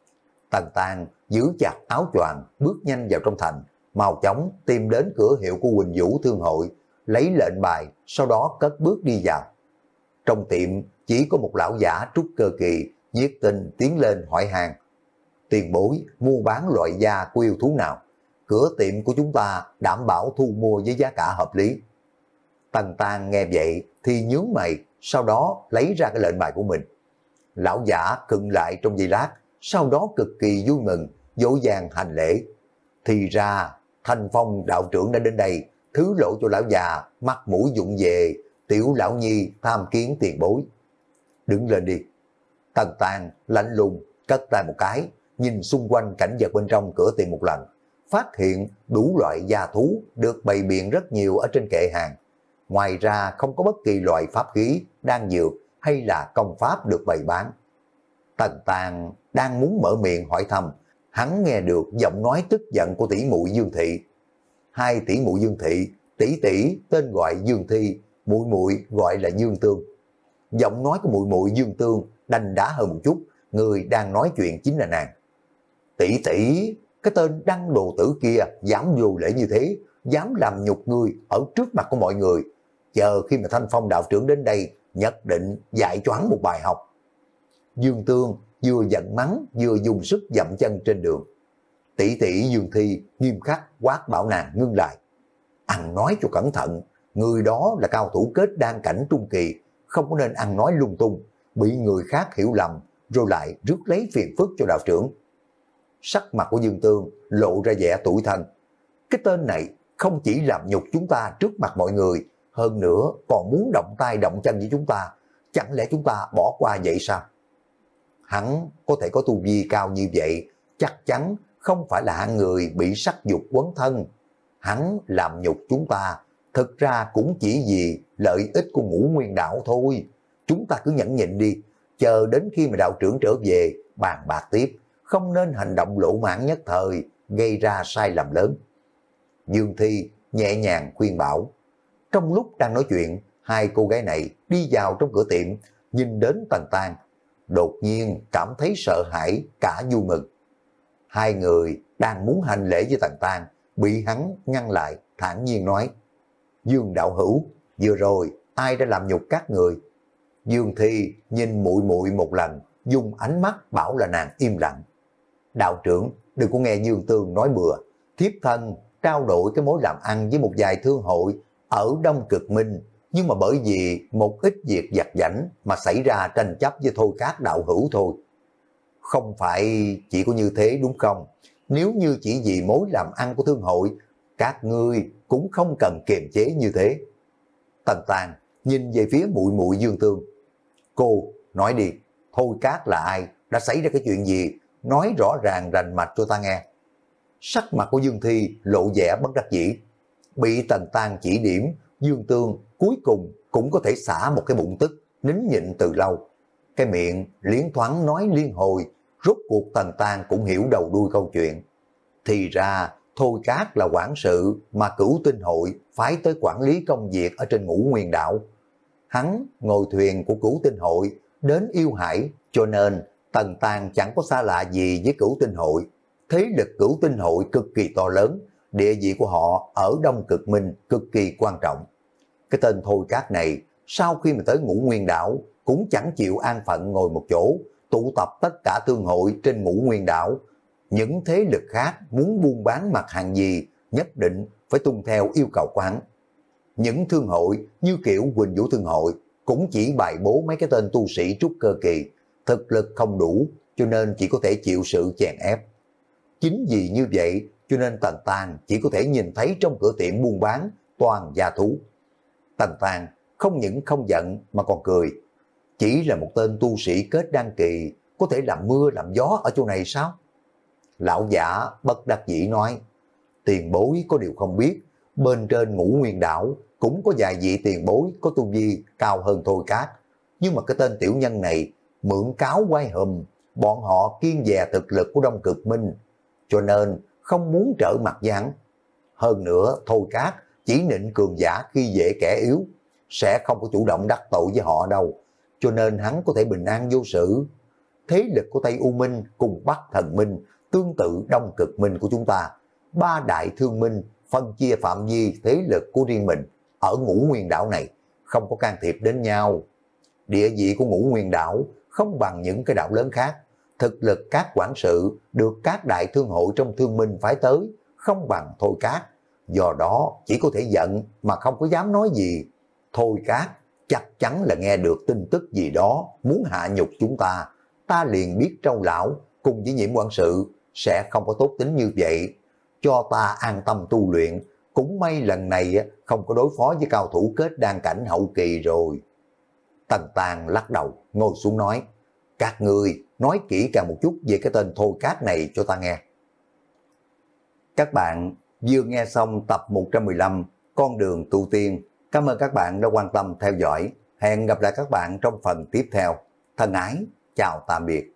Tần Tàng giữ chặt áo choàng, bước nhanh vào trong thành, mau chóng tìm đến cửa hiệu của Quỳnh Vũ Thương hội, lấy lệnh bài, sau đó cất bước đi vào. Trong tiệm chỉ có một lão giả trúc cơ kỳ, nhiệt tình tiến lên hỏi hàng. Tiền bối mua bán loại da của yêu thú nào? Cửa tiệm của chúng ta đảm bảo thu mua với giá cả hợp lý. Tần Tàng nghe vậy thì nhướng mày, sau đó lấy ra cái lệnh bài của mình. Lão giả khựng lại trong giây lát, sau đó cực kỳ vui mừng, dỗ dàng hành lễ. Thì ra Thanh Phong đạo trưởng đã đến đây, thứ lộ cho lão già mặt mũi dụng về, tiểu lão nhi tham kiến tiền bối. Đứng lên đi. Tần Tàng lạnh lùng cất tay một cái, nhìn xung quanh cảnh vật bên trong cửa tiệm một lần, phát hiện đủ loại gia thú được bày biện rất nhiều ở trên kệ hàng. Ngoài ra không có bất kỳ loại pháp khí, đan dược hay là công pháp được bày bán. Tần Tàng đang muốn mở miệng hỏi thăm, hắn nghe được giọng nói tức giận của tỷ muội Dương Thị. Hai tỷ muội Dương Thị, tỷ tỷ tên gọi Dương Thi, muội muội gọi là Dương Tương. Giọng nói của muội muội Dương Tương đanh đá hơn một chút, người đang nói chuyện chính là nàng. Tỷ tỷ, cái tên đăng đồ tử kia dám vô lễ như thế, dám làm nhục ngươi ở trước mặt của mọi người. Chờ khi mà Thanh Phong đạo trưởng đến đây, nhất định dạy cho hắn một bài học. Dương Tương vừa giận mắng vừa dùng sức dậm chân trên đường. Tỷ tỷ Dương Thi nghiêm khắc quát bảo nàng ngưng lại. Ăn nói cho cẩn thận, người đó là cao thủ kết đan cảnh trung kỳ, không có nên ăn nói lung tung, bị người khác hiểu lầm, rồi lại rước lấy phiền phức cho đạo trưởng. Sắc mặt của Dương Tương lộ ra vẻ tủi thân. Cái tên này không chỉ làm nhục chúng ta trước mặt mọi người, hơn nữa còn muốn động tay động chân với chúng ta, chẳng lẽ chúng ta bỏ qua vậy sao? Hắn có thể có tu vi cao như vậy, chắc chắn không phải là hạng người bị sắc dục quấn thân. Hắn làm nhục chúng ta, thực ra cũng chỉ vì lợi ích của Ngũ Nguyên Đảo thôi. Chúng ta cứ nhẫn nhịn đi, chờ đến khi mà đạo trưởng trở về, bàn bạc tiếp, không nên hành động lỗ mãn nhất thời, gây ra sai lầm lớn. Dương Thi nhẹ nhàng khuyên bảo. Trong lúc đang nói chuyện, hai cô gái này đi vào trong cửa tiệm, nhìn đến Tần Tàng, đột nhiên cảm thấy sợ hãi cả vui mừng. Hai người đang muốn hành lễ với Tần Tàng, bị hắn ngăn lại, thản nhiên nói. Dương đạo hữu, vừa rồi ai đã làm nhục các người? Dương Thi nhìn muội muội một lần, dùng ánh mắt bảo là nàng im lặng. Đạo trưởng, đừng có nghe Dương Tương nói bừa. Thiếp thân trao đổi cái mối làm ăn với một vài thương hội ở Đông Cực Minh, nhưng mà bởi vì một ít việc vặt vãnh mà xảy ra tranh chấp với Thôi Cát đạo hữu thôi. Không phải chỉ có như thế đúng không? Nếu như chỉ vì mối làm ăn của thương hội, các ngươi cũng không cần kiềm chế như thế. Tần Tàn nhìn về phía muội muội Dương Tương. Cô, nói đi, Thôi Cát là ai? Đã xảy ra cái chuyện gì? Nói rõ ràng rành mạch cho ta nghe. Sắc mặt của Dương Thi lộ vẻ bất đắc dĩ. Bị Tần Tàn chỉ điểm, Dương Tương cuối cùng cũng có thể xả một cái bụng tức, nín nhịn từ lâu. Cái miệng liến thoáng nói liên hồi, rốt cuộc Tần Tàn cũng hiểu đầu đuôi câu chuyện. Thì ra, Thôi Cát là quản sự mà Cửu Tinh Hội phái tới quản lý công việc ở trên Ngũ Nguyên đảo. Hắn ngồi thuyền của Cửu Tinh Hội đến Yêu Hải, cho nên Tần Tàn chẳng có xa lạ gì với Cửu Tinh Hội. Thế lực Cửu Tinh Hội cực kỳ to lớn, địa vị của họ ở Đông Cực Minh cực kỳ quan trọng. Cái tên Thôi Cát này, sau khi mà tới Ngũ Nguyên đảo, cũng chẳng chịu an phận ngồi một chỗ, tụ tập tất cả thương hội trên Ngũ Nguyên đảo. Những thế lực khác muốn buôn bán mặt hàng gì, nhất định phải tuân theo yêu cầu của hắn. Những thương hội như kiểu Quỳnh Vũ Thương hội cũng chỉ bài bố mấy cái tên tu sĩ trúc cơ kỳ, thực lực không đủ, cho nên chỉ có thể chịu sự chèn ép. Chính vì như vậy, cho nên Tần Tàn chỉ có thể nhìn thấy trong cửa tiệm buôn bán toàn gia thú. Tần Tàn không những không giận mà còn cười. Chỉ là một tên tu sĩ kết đan kỳ, có thể làm mưa làm gió ở chỗ này sao? Lão giả bất đắc dĩ nói, tiền bối có điều không biết, bên trên Ngũ Nguyên đảo cũng có vài vị tiền bối có tu vi cao hơn Thôi Cát. Nhưng mà cái tên tiểu nhân này mượn cáo quay hùm, bọn họ kiêng dè thực lực của Đông Cực Minh, cho nên không muốn trở mặt với hắn. Hơn nữa, Thôi Cát chỉ nịnh cường giả khi dễ kẻ yếu, sẽ không có chủ động đắc tội với họ đâu, cho nên hắn có thể bình an vô sự. Thế lực của Tây U Minh cùng Bắc Thần Minh tương tự Đông Cực Minh của chúng ta, ba đại thương minh phân chia phạm vi thế lực của riêng mình ở Ngũ Nguyên đảo này, không có can thiệp đến nhau. Địa vị của Ngũ Nguyên đảo không bằng những cái đảo lớn khác, thực lực các quản sự được các đại thương hội trong thương minh phái tới không bằng Thôi Cát, do đó chỉ có thể giận mà không có dám nói gì. Thôi Cát chắc chắn là nghe được tin tức gì đó muốn hạ nhục chúng ta, ta liền biết Trâu lão cùng với Nhiễm quản sự sẽ không có tốt tính như vậy, cho ta an tâm tu luyện. Cũng may lần này không có đối phó với cao thủ kết đan cảnh hậu kỳ rồi. Tần Tàn lắc đầu ngồi xuống nói, các ngươi nói kỹ càng một chút về cái tên Thôi Cát này cho ta nghe. Các bạn vừa nghe xong tập một trăm mười lăm Con đường tu tiên. Cảm ơn các bạn đã quan tâm theo dõi. Hẹn gặp lại các bạn trong phần tiếp theo. Thân ái, chào tạm biệt.